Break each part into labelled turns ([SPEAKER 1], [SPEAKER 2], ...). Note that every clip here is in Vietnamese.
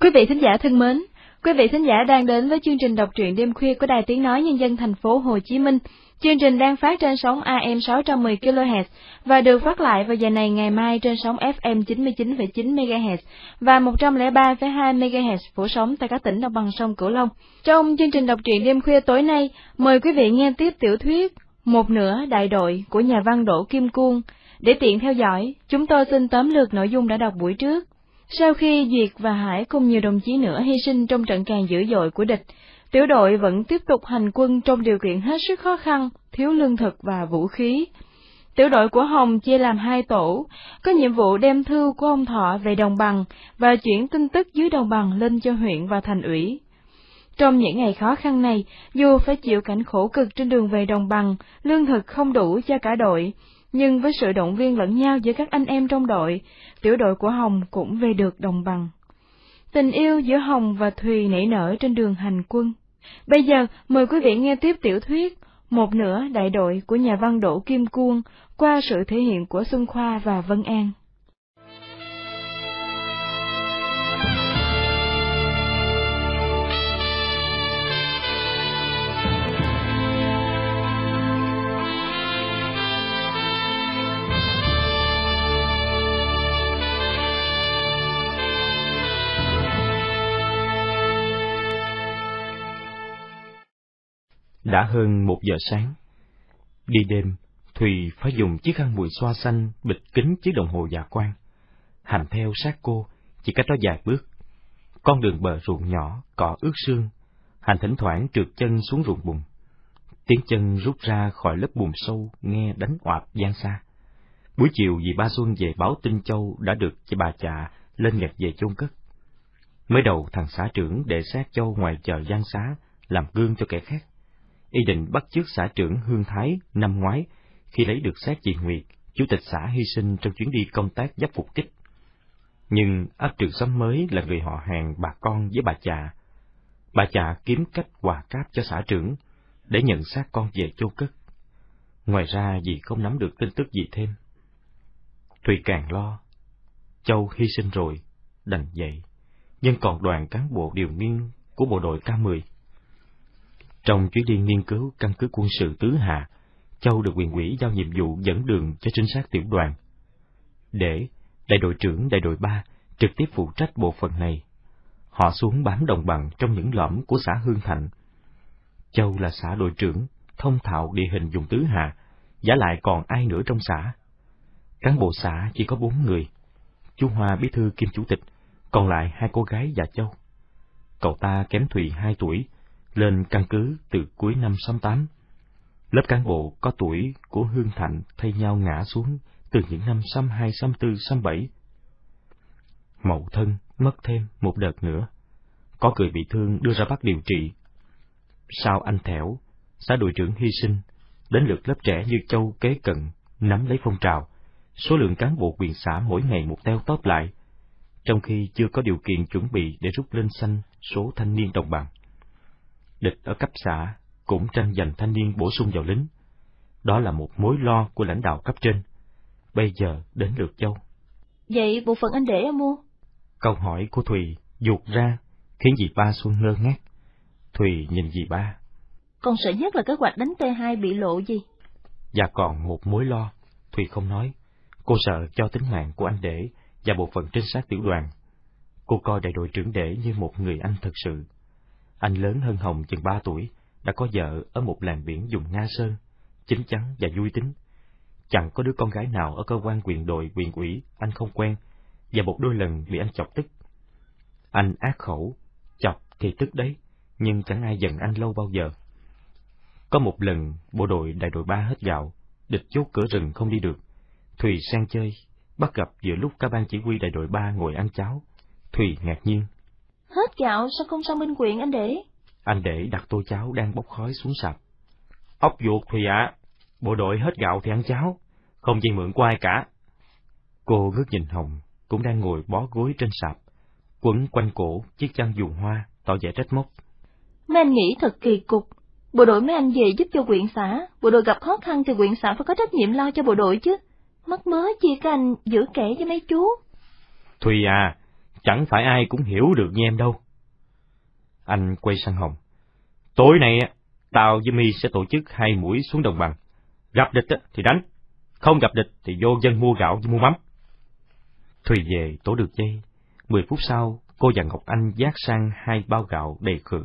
[SPEAKER 1] Quý vị thính giả thân mến, quý vị thính giả đang đến với chương trình đọc truyện đêm khuya của Đài Tiếng Nói Nhân dân thành phố Hồ Chí Minh. Chương trình đang phát trên sóng AM 610 kHz và được phát lại vào giờ này ngày mai trên sóng FM 99,9 MHz và 103,2 MHz phủ sóng tại các tỉnh đồng bằng sông Cửu Long. Trong chương trình đọc truyện đêm khuya tối nay, mời quý vị nghe tiếp tiểu thuyết Một nửa đại đội của nhà văn Đỗ Kim Cương. Để tiện theo dõi, chúng tôi xin tóm lược nội dung đã đọc buổi trước. Sau khi Duyệt và Hải cùng nhiều đồng chí nữa hy sinh trong trận càn dữ dội của địch, tiểu đội vẫn tiếp tục hành quân trong điều kiện hết sức khó khăn, thiếu lương thực và vũ khí. Tiểu đội của Hồng chia làm 2 tổ, có nhiệm vụ đem thư của ông Thọ về đồng bằng và chuyển tin tức dưới đồng bằng lên cho huyện và thành ủy. Trong những ngày khó khăn này, dù phải chịu cảnh khổ cực trên đường về đồng bằng, lương thực không đủ cho cả đội, nhưng với sự động viên lẫn nhau giữa các anh em trong đội, tiểu đội của Hồng cũng về được đồng bằng. Tình yêu giữa Hồng và Thùy nảy nở trên đường hành quân. Bây giờ, mời quý vị nghe tiếp tiểu thuyết Một nửa đại đội của nhà văn Đỗ Kim Cương qua sự thể hiện của Xuân Khoa và Vân An.
[SPEAKER 2] Đã hơn 1 giờ sáng. Đi đêm, Thùy phải dùng chiếc khăn mùi xoa xanh bịt kín chiếc đồng hồ dạ quang. Hành theo sát cô, chỉ cách đó vài bước. Con đường bờ ruộng nhỏ, cỏ ướt sương. Hành thỉnh thoảng trượt chân xuống ruộng bùn. Tiếng chân rút ra khỏi lớp bùn sâu nghe đánh oạp vang xa. Buổi chiều dì Ba Xuân về báo tin Châu đã được bà Chạ lên nhặt về chôn cất. Mới đầu thằng xã trưởng để xác Châu ngoài chợ Giang Xá làm gương cho kẻ khác. Y định bắt chước xã trưởng Hương Thái năm ngoái khi lấy được xác chị Nguyệt, chủ tịch xã hy sinh trong chuyến đi công tác giáp phục kích. Nhưng ấp Trường Xóm Mới là người họ hàng bà con với bà Chạ. Bà Chạ kiếm cách quà cáp cho xã trưởng để nhận xác con về chôn cất. Ngoài ra dì không nắm được tin tức gì thêm. Thùy càng lo. Châu hy sinh rồi, đành vậy, nhưng còn đoàn cán bộ điều nghiên của bộ đội K10. Trong chuyến đi nghiên cứu căn cứ quân sự Tứ Hà, Châu được huyện ủy giao nhiệm vụ dẫn đường cho trinh sát tiểu đoàn. Để đại đội trưởng đại đội 3 trực tiếp phụ trách bộ phận này. Họ xuống bám đồng bằng trong những lõm của xã Hương Thạnh. Châu là xã đội trưởng, thông thạo địa hình vùng Tứ Hà, vả lại còn ai nữa trong xã. Cán bộ xã chỉ có 4 người, chú Hoa bí thư kiêm chủ tịch, còn lại 2 cô gái và Châu. Cậu ta kém Thùy 2 tuổi, lên căn cứ từ cuối năm 68. Lớp cán bộ có tuổi của Hương Thạnh thay nhau ngã xuống từ những năm 62, 64, 67. Mậu Thân mất thêm một đợt nữa. Có người bị thương đưa ra Bắc điều trị. Sau anh Thẻo, xã đội trưởng hy sinh, đến lượt lớp trẻ như Châu kế cận, nắm lấy phong trào. Số lượng cán bộ quyền xã mỗi ngày một teo tóp lại, trong khi chưa có điều kiện chuẩn bị để rút lên xanh số thanh niên đồng bằng. Địch ở cấp xã cũng tranh giành thanh niên bổ sung vào lính. Đó là một mối lo của lãnh đạo cấp trên. Bây giờ đến lượt Châu.
[SPEAKER 1] Vậy bộ phận anh để ở mua?
[SPEAKER 2] Câu hỏi của Thùy vụt ra khiến dì Ba Xuân ngơ ngác. Thùy nhìn dì Ba.
[SPEAKER 1] Con sợ nhất là kế hoạch đánh T2 bị lộ gì?
[SPEAKER 2] Và còn một mối lo, Thùy không nói. Cô sợ cho tính mạng của anh Để và bộ phận trinh sát tiểu đoàn. Cô coi đại đội trưởng Để như một người anh thực sự. Anh lớn hơn Hồng chừng 3 tuổi, đã có vợ ở một làng biển vùng Nga Sơn, chín chắn và vui tính. Chẳng có đứa con gái nào ở cơ quan quyền đội, quyền ủy anh không quen, và một đôi lần bị anh chọc tức. Anh ác khẩu, chọc thì tức đấy, nhưng chẳng ai giận anh lâu bao giờ. Có một lần, bộ đội đại đội 3 hết gạo, địch chốt cửa rừng không đi được. Thùy sang chơi, bắt gặp giữa lúc cả ban chỉ huy đại đội 3 ngồi ăn cháo. Thùy ngạc nhiên.
[SPEAKER 1] Hết gạo sao không sang bên quyện anh Để?
[SPEAKER 2] Anh Để đặt tô cháo đang bốc khói xuống sạp. Ốc ruột Thùy ạ, bộ đội hết gạo thì ăn cháo, không vay mượn của ai cả. Cô ngước nhìn Hồng, cũng đang ngồi bó gối trên sạp, quấn quanh cổ chiếc chăn dù hoa, tỏ vẻ trách móc.
[SPEAKER 1] Mấy anh nghĩ thật kỳ cục. Bộ đội mấy anh về giúp cho huyện xã, bộ đội gặp khó khăn thì huyện xã phải có trách nhiệm lo cho bộ đội chứ. Mắc mớ chi các anh giữ kẻ với mấy chú.
[SPEAKER 2] Thùy à, chẳng phải ai cũng hiểu được như em đâu. Anh quay sang Hồng. Tối nay tao với My sẽ tổ chức 2 mũi xuống đồng bằng. Gặp địch thì đánh, không gặp địch thì vô dân mua gạo với mua mắm. Thùy về tổ được dây. 10 phút sau, cô và Ngọc Anh vác sang 2 bao gạo đầy khự.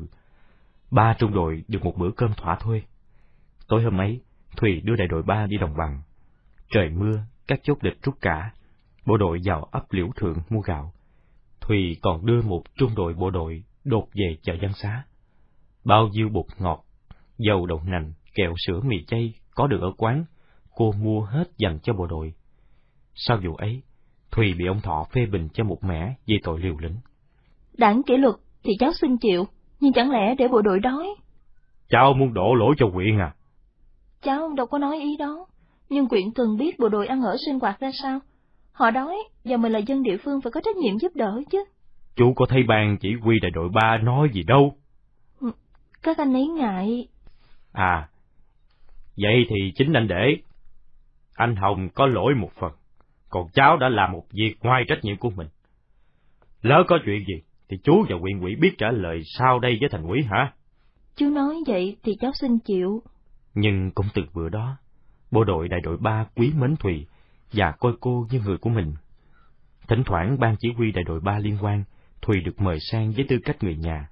[SPEAKER 2] 3 trung đội được một bữa cơm thỏa thuê. Tối hôm ấy, Thùy đưa đại đội 3 đi đồng bằng. Trời mưa, các chốt địch rút cả. Bộ đội vào ấp Liễu Thượng mua gạo. Thùy còn đưa một trung đội bộ đội đột về chợ Văn Xá. Bao nhiêu bột ngọt, dầu đậu nành, kẹo sữa mì chay có được ở quán, cô mua hết dành cho bộ đội. Sau vụ ấy, Thùy bị ông Thọ phê bình cho một mẻ về tội liều lĩnh.
[SPEAKER 1] Đảng kỷ luật thì cháu xin chịu, nhưng chẳng lẽ để bộ đội đói?
[SPEAKER 2] Cháu muốn đổ lỗi cho huyện à?
[SPEAKER 1] Cháu đâu có nói ý đó, nhưng huyện cần biết bộ đội ăn ở sinh hoạt ra sao. Họ đói, và mình là dân địa phương phải có trách nhiệm giúp đỡ chứ.
[SPEAKER 2] Chú có thấy ban chỉ huy đại đội 3 nói gì đâu.
[SPEAKER 1] Các anh ấy ngại.
[SPEAKER 2] À, vậy thì chính anh để. Anh Hồng có lỗi một phần, còn cháu đã làm một việc ngoài trách nhiệm của mình. Lỡ có chuyện gì, thì chú và huyện ủy biết trả lời sau đây với thành ủy hả?
[SPEAKER 1] Chú nói vậy thì cháu xin chịu.
[SPEAKER 2] Nhưng cũng từ bữa đó, bộ đội đại đội 3 quý mến Thùy và coi cô như người của mình. Thỉnh thoảng ban chỉ huy đại đội 3 liên quan, Thùy được mời sang với tư cách người nhà.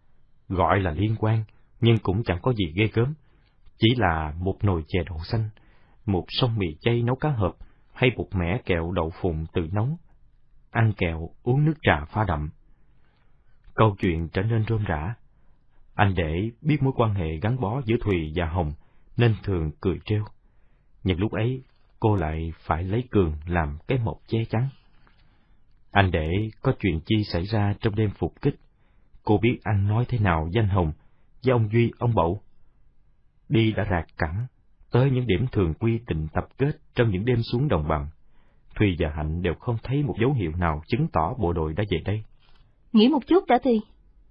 [SPEAKER 2] Gọi là liên quan, nhưng cũng chẳng có gì ghê gớm. Chỉ là một nồi chè đậu xanh, một sông mì chay nấu cá hộp, hay một mẻ kẹo đậu phụng tự nấu. Ăn kẹo, uống nước trà pha đậm. Câu chuyện trở nên rôm rả. Anh để biết mối quan hệ gắn bó giữa Thùy và Hồng, nên thường cười trêu. Nhưng lúc ấy, cô lại phải lấy Cường làm cái mộc che chắn. Anh để có chuyện chi xảy ra trong đêm phục kích. Cô biết anh nói thế nào với anh Hồng, với ông Duy, ông Bậu. Đi đã rạc cẳng, tới những điểm thường quy định tập kết trong những đêm xuống đồng bằng. Thùy và Hạnh đều không thấy một dấu hiệu nào chứng tỏ bộ đội đã về đây.
[SPEAKER 1] Nghỉ một chút đã thì.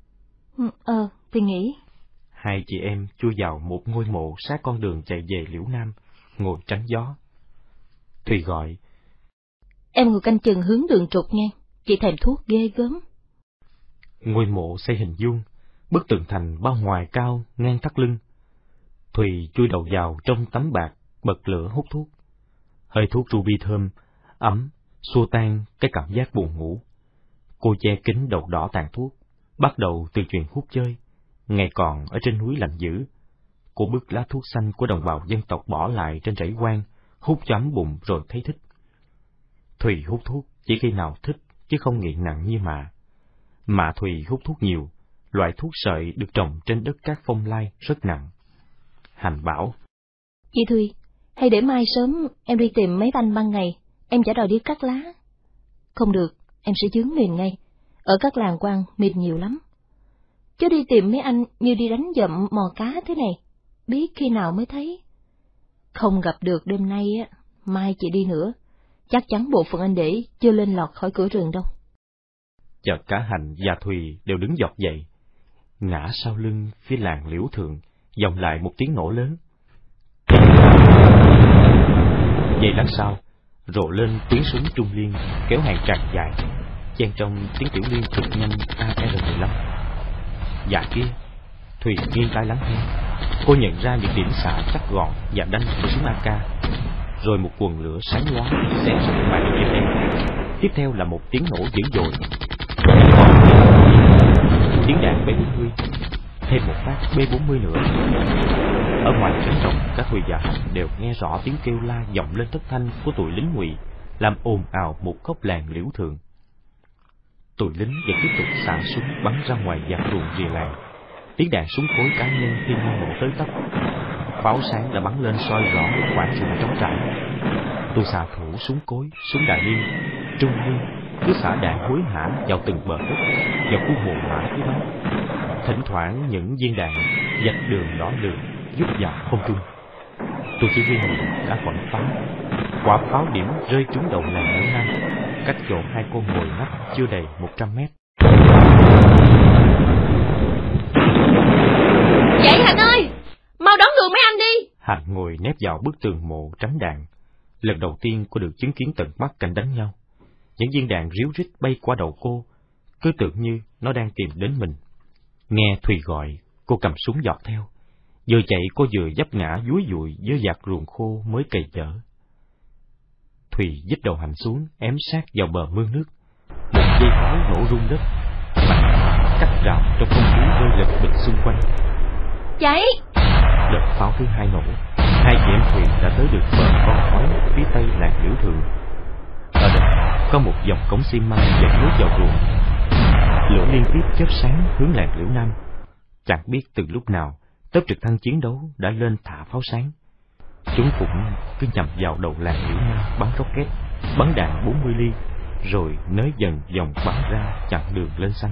[SPEAKER 1] Thì nghỉ.
[SPEAKER 2] Hai chị em chui vào một ngôi mộ sát con đường chạy về Liễu Nam, ngồi tránh gió. Thùy gọi.
[SPEAKER 1] Em ngồi canh chừng hướng đường trục nghe, chị thèm thuốc ghê gớm.
[SPEAKER 2] Ngôi mộ xây hình vuông, bức tường thành bao ngoài cao, ngang thắt lưng. Thùy chui đầu vào trong tấm bạc, bật lửa hút thuốc. Hơi thuốc ruby thơm, ấm, xua tan cái cảm giác buồn ngủ. Cô che kín đầu đỏ tàn thuốc, bắt đầu từ chuyện hút chơi. Ngày còn ở trên núi lạnh dữ, cô bứt lá thuốc xanh của đồng bào dân tộc bỏ lại trên rẫy quan, hút cho ấm bụng rồi thấy thích. Thùy hút thuốc chỉ khi nào thích, chứ không nghiện nặng như Mà Thùy hút thuốc nhiều, loại thuốc sợi được trồng trên đất cát Phong Lai rất nặng. Hành bảo.
[SPEAKER 1] Chị Thùy, hay để mai sớm em đi tìm mấy anh ban ngày, em chả đòi đi cắt lá. Không được, em sẽ chướng mìn ngay. Ở các làng quang mìn nhiều lắm. Chứ đi tìm mấy anh như đi đánh dậm mò cá thế này, biết khi nào mới thấy. Không gặp được đêm nay mai chị đi nữa, chắc chắn bộ phận anh để chưa lên lọt khỏi cửa rừng đâu.
[SPEAKER 2] Chợt cả Hành và Thùy đều đứng dọc dậy. Ngã sau lưng phía làng Liễu Thượng, vọng lại một tiếng nổ lớn. Giây lát sau, rộ lên tiếng súng trung liên kéo hàng tràn dài, chen trong tiếng tiểu liên cực nhanh AR-15. Dạ kia, Thùy nghiêng tai lắng nghe. Cô nhận ra những điểm xạ chắc gọn và đanh của súng AK. Rồi một quần lửa sáng loáng xé sạch màn đêm đen. Tiếp theo là một tiếng nổ dữ dội. Tiếng đạn B-40, thêm một phát B-40 nữa. Ở ngoài cánh rộng, các Thùy và Hạnh đều nghe rõ tiếng kêu la vọng lên thất thanh của tụi lính Ngụy, làm ồn ào một góc làng Liễu Thượng. Tụi lính vẫn tiếp tục xả súng bắn ra ngoài dàn ruộng rìa làng. Tiếng đạn súng cối cá nhân khi ngang nổ tới tấp. Pháo sáng đã bắn lên soi rõ khoảng ruộng trống trải. Tụi xạ thủ súng cối, súng đại liên, trung liên cứ xả đạn hối hả vào từng bờ đất, vào khu mồ mã phía đó. Thỉnh thoảng những viên đạn vạch đường đỏ lửa vút vào không trung. Tụi chỉ huy đã quẳng pháo. Quả pháo điểm rơi trúng đầu làng Liễu Nam, cách chỗ hai con ngồi nắp chưa đầy 100 mét.
[SPEAKER 1] Dậy Hạnh ơi, mau đón đường mấy anh đi.
[SPEAKER 2] Hạnh ngồi nép vào bức tường mộ tránh đạn. Lần đầu tiên cô được chứng kiến tận mắt cảnh đánh nhau. Những viên đạn ríu rít bay qua đầu cô, cứ tưởng như nó đang tìm đến mình. Nghe Thùy gọi, cô cầm súng giọt theo. Vừa chạy cô vừa vấp ngã dúi dụi với vạt ruộng khô mới cày dở. Thùy vít đầu Hạnh xuống, ém sát vào bờ mương nước. Một dây pháo nổ rung đất, mạnh cắt rào trong không khí rơi lệch bịch xung quanh.
[SPEAKER 1] Cháy!
[SPEAKER 2] Đợt pháo thứ hai nổ, hai chị em Thùy đã tới được bờ con khói phía tây làng Liễu Thượng. Ở đây có một dòng cống xi măng dẫn nước vào ruộng. Lửa liên tiếp chớp sáng hướng làng Liễu Nam. Chẳng biết từ lúc nào tớp trực thăng chiến đấu đã lên thả pháo sáng. Chúng cũng cứ nhằm vào đầu làng Liễu Nam bắn rocket, bắn đạn 40 ly, rồi nới dần vòng bắn ra chặn đường lên xanh.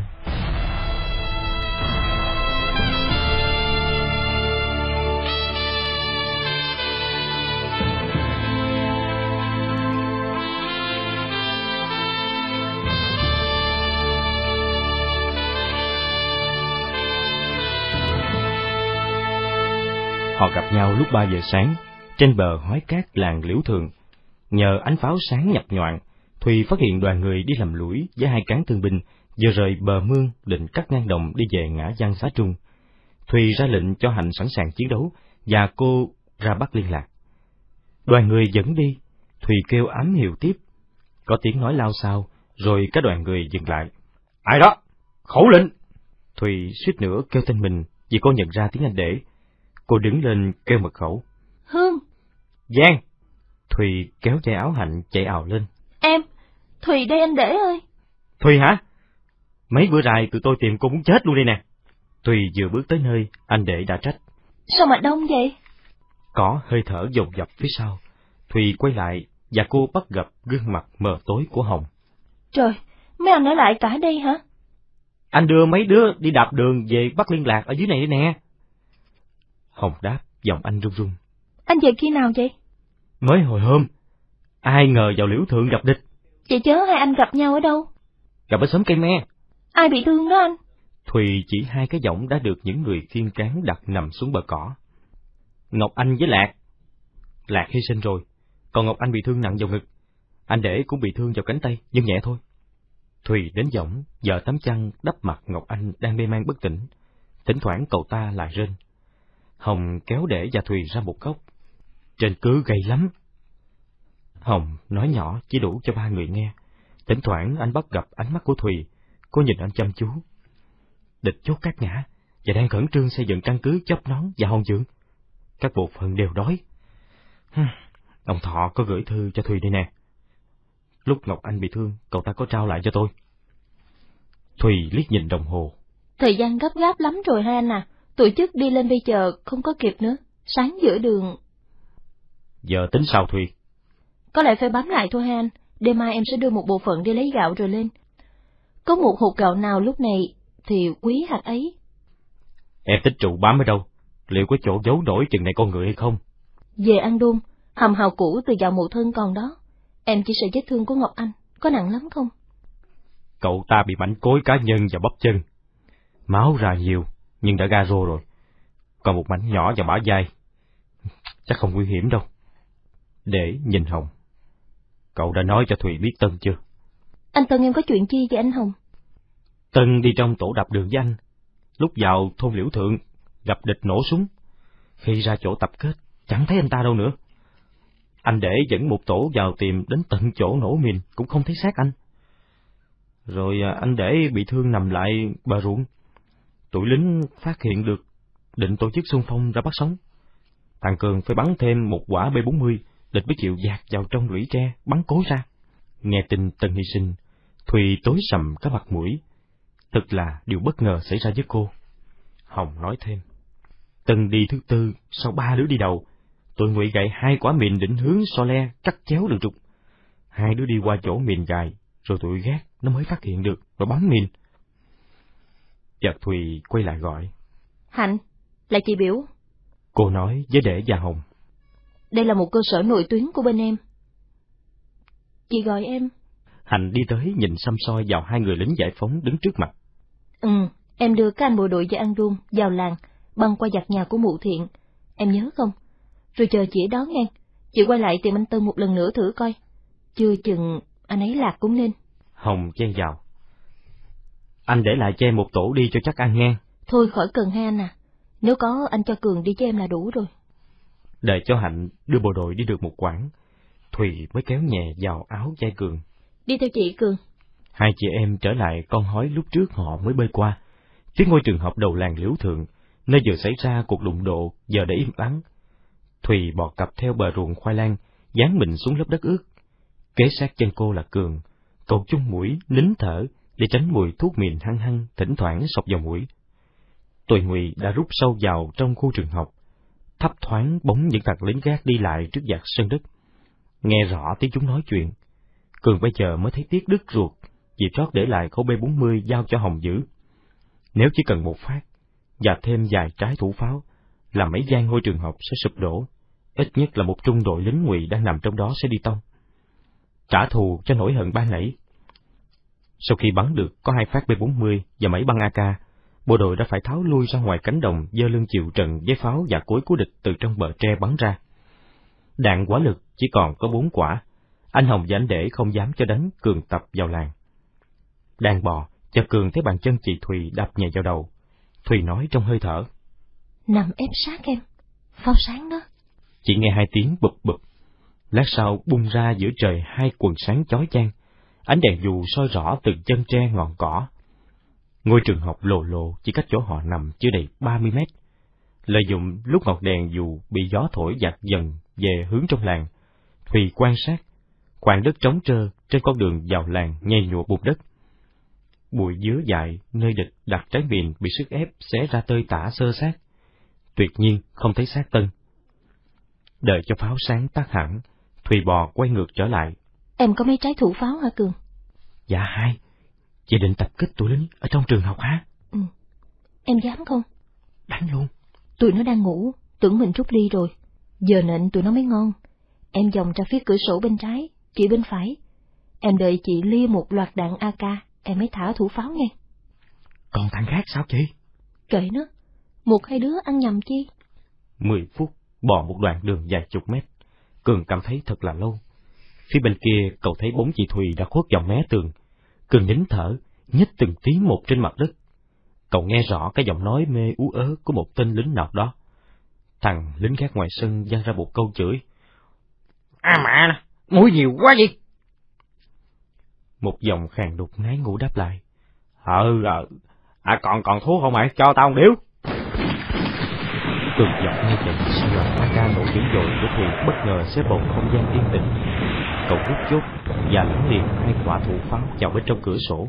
[SPEAKER 2] Họ gặp nhau lúc 3 giờ sáng, trên bờ hói cát làng Liễu Thượng. Nhờ ánh pháo sáng nhập nhoạng, Thùy phát hiện đoàn người đi làm lũi với 2 cán thương binh, vừa rời bờ mương định cắt ngang đồng đi về ngã Giang Xá Trung. Thùy ra lệnh cho Hạnh sẵn sàng chiến đấu, và cô ra bắt liên lạc. Đoàn người dẫn đi, Thùy kêu ám hiệu tiếp. Có tiếng nói lao xao, rồi cả đoàn người dừng lại. Ai đó? Khẩu lệnh! Thùy suýt nữa kêu tên mình vì cô nhận ra tiếng anh Để. Cô đứng lên kêu mật khẩu.
[SPEAKER 1] Hương!
[SPEAKER 2] Giang! Thùy kéo dây áo Hạnh chạy ào lên.
[SPEAKER 1] Em! Thùy đây anh Để ơi!
[SPEAKER 2] Thùy hả? Mấy bữa dài tụi tôi tìm cô muốn chết luôn đây nè. Thùy vừa bước tới nơi, anh Để đã trách.
[SPEAKER 1] Sao mà đông vậy?
[SPEAKER 2] Có hơi thở dồn dập phía sau. Thùy quay lại và cô bắt gặp gương mặt mờ tối của Hồng.
[SPEAKER 1] Trời, mấy anh ở lại cả đây hả?
[SPEAKER 2] Anh đưa mấy đứa đi đạp đường về bắt liên lạc ở dưới này đây nè. Hồng đáp, giọng anh run run.
[SPEAKER 1] Anh về khi nào vậy?
[SPEAKER 2] Mới hồi hôm. Ai ngờ vào Liễu Thượng gặp địch.
[SPEAKER 1] Vậy chớ hai anh gặp nhau ở đâu?
[SPEAKER 2] Gặp ở xóm Cây Me.
[SPEAKER 1] Ai bị thương đó anh?
[SPEAKER 2] Thùy chỉ 2 cái võng đã được những người khiêng cán đặt nằm xuống bờ cỏ. Ngọc Anh với Lạc. Lạc hy sinh rồi, còn Ngọc Anh bị thương nặng vào ngực. Anh Để cũng bị thương vào cánh tay, nhưng nhẹ thôi. Thùy đến võng, vợ tấm chăn đắp mặt Ngọc Anh đang mê man bất tỉnh. Thỉnh thoảng cậu ta lại rên. Hồng kéo Để và Thùy ra một góc. Trên cứ gay lắm. Hồng nói nhỏ chỉ đủ cho 3 người nghe. Thỉnh thoảng anh bắt gặp ánh mắt của Thùy, cô nhìn anh chăm chú. Địch chốt Cát Ngã và đang khẩn trương xây dựng căn cứ Chóp Nón và Hòn Vượng. Các bộ phận đều đói. Ông Thọ có gửi thư cho Thùy đây nè. Lúc Ngọc Anh bị thương, cậu ta có trao lại cho tôi. Thùy liếc nhìn đồng hồ.
[SPEAKER 1] Thời gian gấp gáp lắm rồi hai anh à. Tổ chức đi lên bây giờ không có kịp nữa. Sáng giữa đường.
[SPEAKER 2] Giờ tính sao Thùy?
[SPEAKER 1] Có lẽ phải bám lại thôi hai anh. Đêm mai em sẽ đưa một bộ phận đi lấy gạo rồi lên. Có một hột gạo nào lúc này thì quý hạt ấy.
[SPEAKER 2] Em tích trụ bám ở đâu? Liệu có chỗ giấu nổi chừng này con người hay không?
[SPEAKER 1] Về ăn đôn, hầm hào cũ từ dạo mộ thân còn đó. Em chỉ sợ vết thương của Ngọc Anh, có nặng lắm không?
[SPEAKER 2] Cậu ta bị mảnh cối cá nhân và bắp chân. Máu ra nhiều, nhưng đã ga rô rồi. Còn một mảnh nhỏ vào bả vai. Chắc không nguy hiểm đâu. Để nhìn Hồng. Cậu đã nói cho Thùy biết Tân chưa?
[SPEAKER 1] Anh Tân em có chuyện chi với anh Hồng?
[SPEAKER 2] Tân đi trong tổ đạp đường với anh. Lúc vào thôn Liễu Thượng, gặp địch nổ súng. Khi ra chỗ tập kết, chẳng thấy anh ta đâu nữa. Anh Để dẫn một tổ vào tìm đến tận chỗ nổ mìn, cũng không thấy xác anh. Rồi anh Để bị thương nằm lại bờ ruộng. Tụi lính phát hiện được, định tổ chức xung phong ra bắt sống. Thằng Cường phải bắn thêm một quả B40, địch mới chịu dạt vào trong lũy tre, bắn cối ra. Nghe tin Tân hy sinh, Thùy tối sầm cả mặt mũi. Thật là điều bất ngờ xảy ra với cô. Hồng nói thêm. Tân đi thứ tư, sau 3 đứa đi đầu, tụi ngụy gậy 2 quả mìn định hướng so le cắt chéo đường trục. 2 đứa đi qua chỗ mìn gài, rồi tụi gác nó mới phát hiện được và bắn mìn. Chợt Thùy quay lại gọi.
[SPEAKER 1] Hạnh, là chị Biểu.
[SPEAKER 2] Cô nói với Để và Hồng.
[SPEAKER 1] Đây là một cơ sở nội tuyến của bên em. Chị gọi em.
[SPEAKER 2] Hạnh đi tới nhìn xăm soi vào 2 người lính giải phóng đứng trước mặt.
[SPEAKER 1] Em đưa các anh bộ đội và ăn đôn vào làng, băng qua giặt nhà của Mụ Thiện. Em nhớ không? Rồi chờ chị đón nghe. Chị quay lại tìm anh Tân một lần nữa thử coi. Chưa chừng anh ấy lạc cũng nên.
[SPEAKER 2] Hồng chen vào. Anh để lại cho em một tổ đi cho chắc ăn nghe.
[SPEAKER 3] Thôi khỏi cần hai anh à, nếu có anh cho Cường đi cho em là đủ rồi.
[SPEAKER 2] Đợi cho Hạnh đưa bộ đội đi được một quãng, Thùy mới kéo nhẹ vào áo vai Cường.
[SPEAKER 3] Đi theo chị Cường.
[SPEAKER 2] Hai chị em trở lại con hói lúc trước họ mới bơi qua. Phía ngôi trường học đầu làng Liễu Thượng, nơi vừa xảy ra cuộc đụng độ, giờ đã im ắng. Thùy bò cặp theo bờ ruộng khoai lang, dán mình xuống lớp đất ướt. Kế sát chân cô là Cường, cậu chung mũi, nín thở để tránh mùi thuốc mìn hăng hăng thỉnh thoảng xộc vào mũi. Tụi Ngụy đã rút sâu vào trong khu trường học, thấp thoáng bóng những thằng lính gác đi lại trước dạt sân đất. Nghe rõ tiếng chúng nói chuyện. Cường bây giờ mới thấy tiếc đứt ruột, vì trót để lại khẩu B40 giao cho Hồng giữ. Nếu chỉ cần một phát, và thêm vài trái thủ pháo, là mấy gian ngôi trường học sẽ sụp đổ, ít nhất là một trung đội lính Ngụy đang nằm trong đó sẽ đi tông. Trả thù cho nỗi hận ban nãy. Sau khi bắn được có 2 phát B40 và mấy băng AK, bộ đội đã phải tháo lui ra ngoài cánh đồng, giơ lưng chịu trận với pháo và cối của địch từ trong bờ tre bắn ra. Đạn hỏa lực chỉ còn có 4 quả. Anh Hồng và anh Để không dám cho đánh Cường tập vào làng. Đang bò, chợt Cường thấy bàn chân chị Thùy đập nhẹ vào đầu. Thùy nói trong hơi thở:
[SPEAKER 3] Nằm ép sát em, pháo sáng đó.
[SPEAKER 2] Chỉ nghe 2 tiếng bụp bụp. Lát sau bung ra giữa trời 2 quần sáng chói chang. Ánh đèn dù soi rõ từng chân tre ngọn cỏ. Ngôi trường học lồ lộ chỉ cách chỗ họ nằm chưa đầy 30 mét. Lợi dụng lúc ngọn đèn dù bị gió thổi dạt dần về hướng trong làng, Thùy quan sát khoảng đất trống trơ trên con đường vào làng nhầy nhụa bùn đất. Bụi dứa dại nơi địch đặt trái mìn bị sức ép xé ra tơi tả xơ xác. Tuyệt nhiên không thấy xác Tân. Đợi cho pháo sáng tắt hẳn, Thùy bò quay ngược trở lại.
[SPEAKER 3] Em có mấy trái thủ pháo hả Cường?
[SPEAKER 2] Dạ 2. Chị định tập kích tụi lính ở trong trường học hả?
[SPEAKER 3] Ừ. Em dám không?
[SPEAKER 2] Đánh luôn.
[SPEAKER 3] Tụi nó đang ngủ, tưởng mình rút đi rồi. Giờ nịnh tụi nó mới ngon. Em vòng ra phía cửa sổ bên trái, chị bên phải. Em đợi chị lia một loạt đạn AK, em mới thả thủ pháo nghe.
[SPEAKER 2] Còn thằng khác sao chị?
[SPEAKER 3] Kệ nó, 1-2 đứa ăn nhầm chi.
[SPEAKER 2] 10 phút, bò một đoạn đường vài chục mét. Cường cảm thấy thật là lâu. Phía bên kia cậu thấy bóng chị Thùy đã khuất vào mé tường. Cường nín thở, nhích từng tí một trên mặt đất. Cậu nghe rõ cái giọng nói mê ú ớ của một tên lính nào đó. Thằng lính gác ngoài sân vang ra một câu chửi: Mẹ nè, mũi nhiều quá gì? Một giọng khàn đục ngái ngủ đáp lại: còn thuốc không mày, cho tao một điếu. Cường giọng nghe vậy, sau loạt AK nổ dữ dội của Thùy bất ngờ xé bầu không gian yên tĩnh. Cậu rút chốt và lẫn liền 2 quả thủ pháo vào bên trong cửa sổ.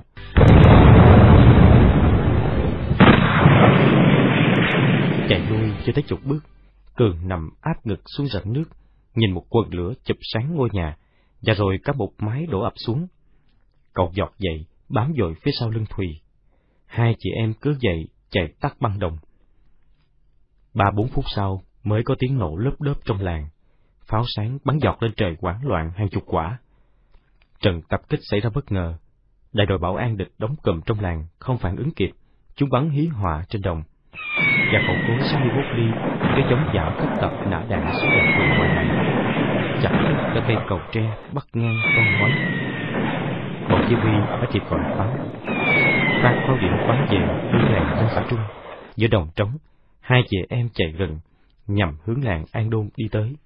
[SPEAKER 2] Chạy lui chưa tới chục bước, Cường nằm áp ngực xuống rãnh nước, nhìn một quần lửa chụp sáng ngôi nhà, và rồi cả một mái đổ ập xuống. Cậu giọt dậy, bám dội phía sau lưng Thùy. 2 chị em cứ dậy chạy tắt băng đồng. 3-4 phút sau mới có tiếng nổ lốp đốp trong làng. Pháo sáng bắn giọt lên trời hoảng loạn hàng chục quả. Trận tập kích xảy ra bất ngờ. Đại đội bảo an địch đóng cùm trong làng không phản ứng kịp, chúng bắn hí hòa trên đồng. Và khẩu cối 61 ly, cái chống dạo phức tập nã đạn xuống đèn vườn ngoài này, chặt đứt cả cây cầu tre bắt ngang con hói. Bộ chỉ huy đã kịp gọi pháo. Phát pháo điện bắn về hướng làng An Xã Trung. Giữa đồng trống, 2 chị em chạy gần nhằm hướng làng An Đôn đi tới.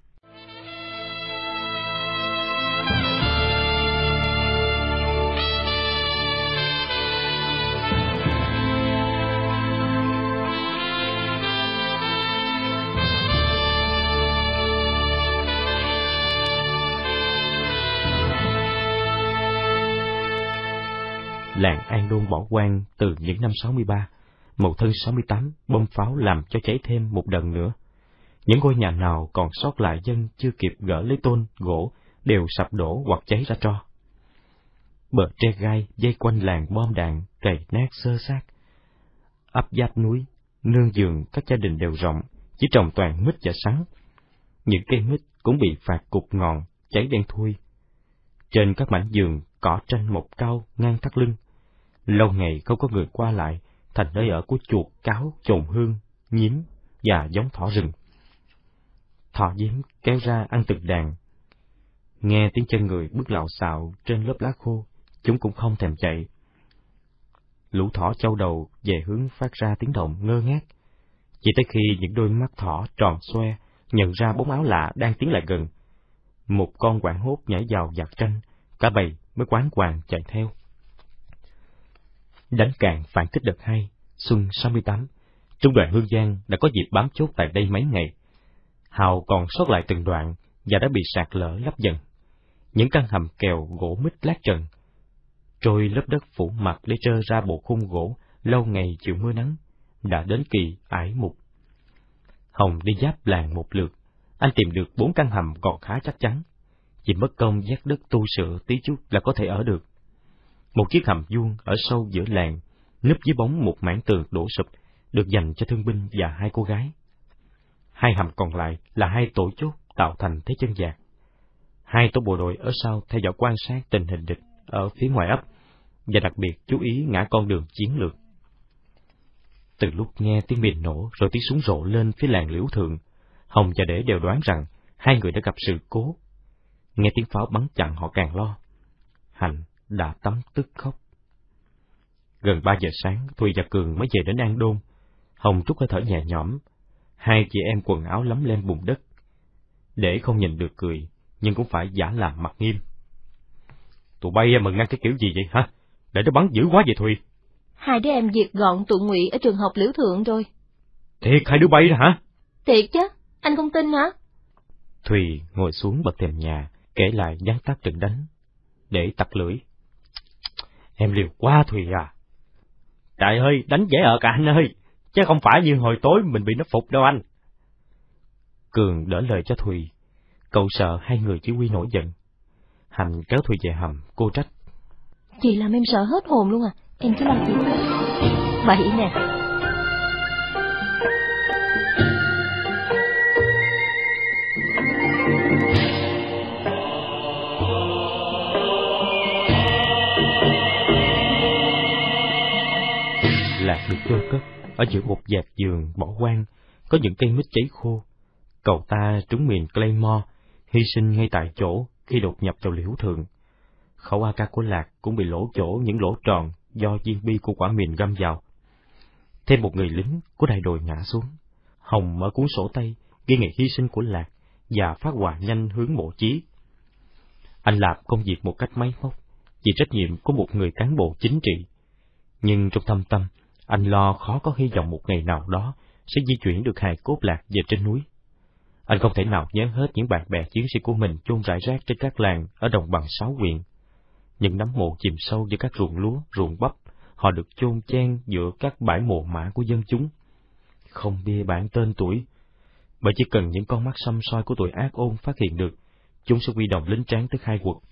[SPEAKER 2] Làng An Đôn bỏ hoang từ những năm 63, Mậu Thân 68 bom pháo làm cho cháy thêm một lần nữa. Những ngôi nhà nào còn sót lại dân chưa kịp gỡ lấy tôn, gỗ, đều sập đổ hoặc cháy ra tro. Bờ tre gai dây quanh làng bom đạn cày nát xơ xác. Ấp giáp núi, nương giường các gia đình đều rộng, chỉ trồng toàn mít và sắn. Những cây mít cũng bị phạt cục ngọn, cháy đen thui. Trên các mảnh giường, cỏ tranh mọc cao ngang thắt lưng. Lâu ngày không có người qua lại, thành nơi ở của chuột, cáo, chồn hương, nhím và giống thỏ rừng. Thỏ nhím kéo ra ăn từng đàn. Nghe tiếng chân người bước lạo xạo trên lớp lá khô, chúng cũng không thèm chạy. lũ thỏ châu đầu về hướng phát ra tiếng động ngơ ngác. Chỉ tới khi những đôi mắt thỏ tròn xoe nhận ra bóng áo lạ đang tiến lại gần, một con hoảng hốt nhảy vào vạt tranh, cả bầy mới quáng quàng chạy theo. Đánh Càn phản kích đợt 2, xuân 68, trung đoàn Hương Giang đã có dịp bám chốt tại đây mấy ngày. Hào còn sót lại từng đoạn và đã bị sạt lở lấp dần. Những căn hầm kèo gỗ mít lát trần, trôi lớp đất phủ mặt để trơ ra bộ khung gỗ lâu ngày chịu mưa nắng, đã đến kỳ ải mục. Hồng đi giáp làng một lượt, anh tìm được 4 căn hầm còn khá chắc chắn, chỉ mất công vét đất tu sửa tí chút là có thể ở được. Một chiếc hầm vuông ở sâu giữa làng, núp dưới bóng một mảng tường đổ sụp, được dành cho thương binh và 2 cô gái. 2 hầm còn lại là 2 tổ chốt tạo thành thế chân vạc. 2 tổ bộ đội ở sau theo dõi quan sát tình hình địch ở phía ngoài ấp, và đặc biệt chú ý ngã con đường chiến lược. Từ lúc nghe tiếng mìn nổ rồi tiếng súng rộ lên phía làng Liễu Thượng, Hồng và Để đều đoán rằng 2 người đã gặp sự cố. Nghe tiếng pháo bắn chặn họ càng lo. Hạnh đã tấm tức khóc. Gần 3 giờ sáng, Thùy và Cường mới về đến An Đôn. Hồng trút hơi thở nhẹ nhõm. 2 chị em quần áo lấm lem bùn đất. Để không nhìn được cười, nhưng cũng phải giả làm mặt nghiêm. Tụi bay mà ngăn cái kiểu gì vậy hả? Để nó bắn dữ quá vậy Thùy.
[SPEAKER 3] 2 đứa em diệt gọn tụi Ngụy ở trường học Liễu Thượng rồi.
[SPEAKER 2] Thiệt 2 đứa bay đó hả?
[SPEAKER 3] Thiệt chứ, anh không tin hả?
[SPEAKER 2] Thùy ngồi xuống bậc thềm nhà, kể lại ván tắt trận đánh. Để tặc lưỡi. Em liều quá Thùy à. Trời ơi, đánh dễ ở cả anh ơi, chứ không phải như hồi tối mình bị nó phục đâu anh. Cường đỡ lời cho Thùy. Cậu sợ 2 người chỉ huy nổi giận. Hạnh kéo Thùy về hầm, cô trách.
[SPEAKER 3] Chị làm em sợ hết hồn luôn à, em chỉ làm gì bậy nè.
[SPEAKER 2] Lạc được chôn cất ở giữa một dạt vườn bỏ hoang, có những cây mít cháy khô. Cậu ta trúng mìn Claymore, hy sinh ngay tại chỗ khi đột nhập vào Liễu Thượng. Khẩu AK của Lạc cũng bị lỗ chỗ những lỗ tròn do viên bi của quả mìn găm vào. Thêm một người lính của đại đội ngã xuống. Hồng mở cuốn sổ tay ghi ngày hy sinh của Lạc và phát họa nhanh hướng mộ chí. Anh làm công việc một cách máy móc, vì trách nhiệm của một người cán bộ chính trị. Nhưng trong thâm tâm, anh lo khó có hy vọng một ngày nào đó sẽ di chuyển được hài cốt Lạc về trên núi. Anh không thể nào nhớ hết những bạn bè chiến sĩ của mình chôn rải rác trên các làng ở đồng bằng 6 huyện. Những nấm mộ chìm sâu giữa các ruộng lúa, ruộng bắp, họ được chôn chen giữa các bãi mồ mả của dân chúng. Không bia bảng tên tuổi, bởi chỉ cần những con mắt săm soi của tụi ác ôn phát hiện được, chúng sẽ huy động lính tráng tới khai quật.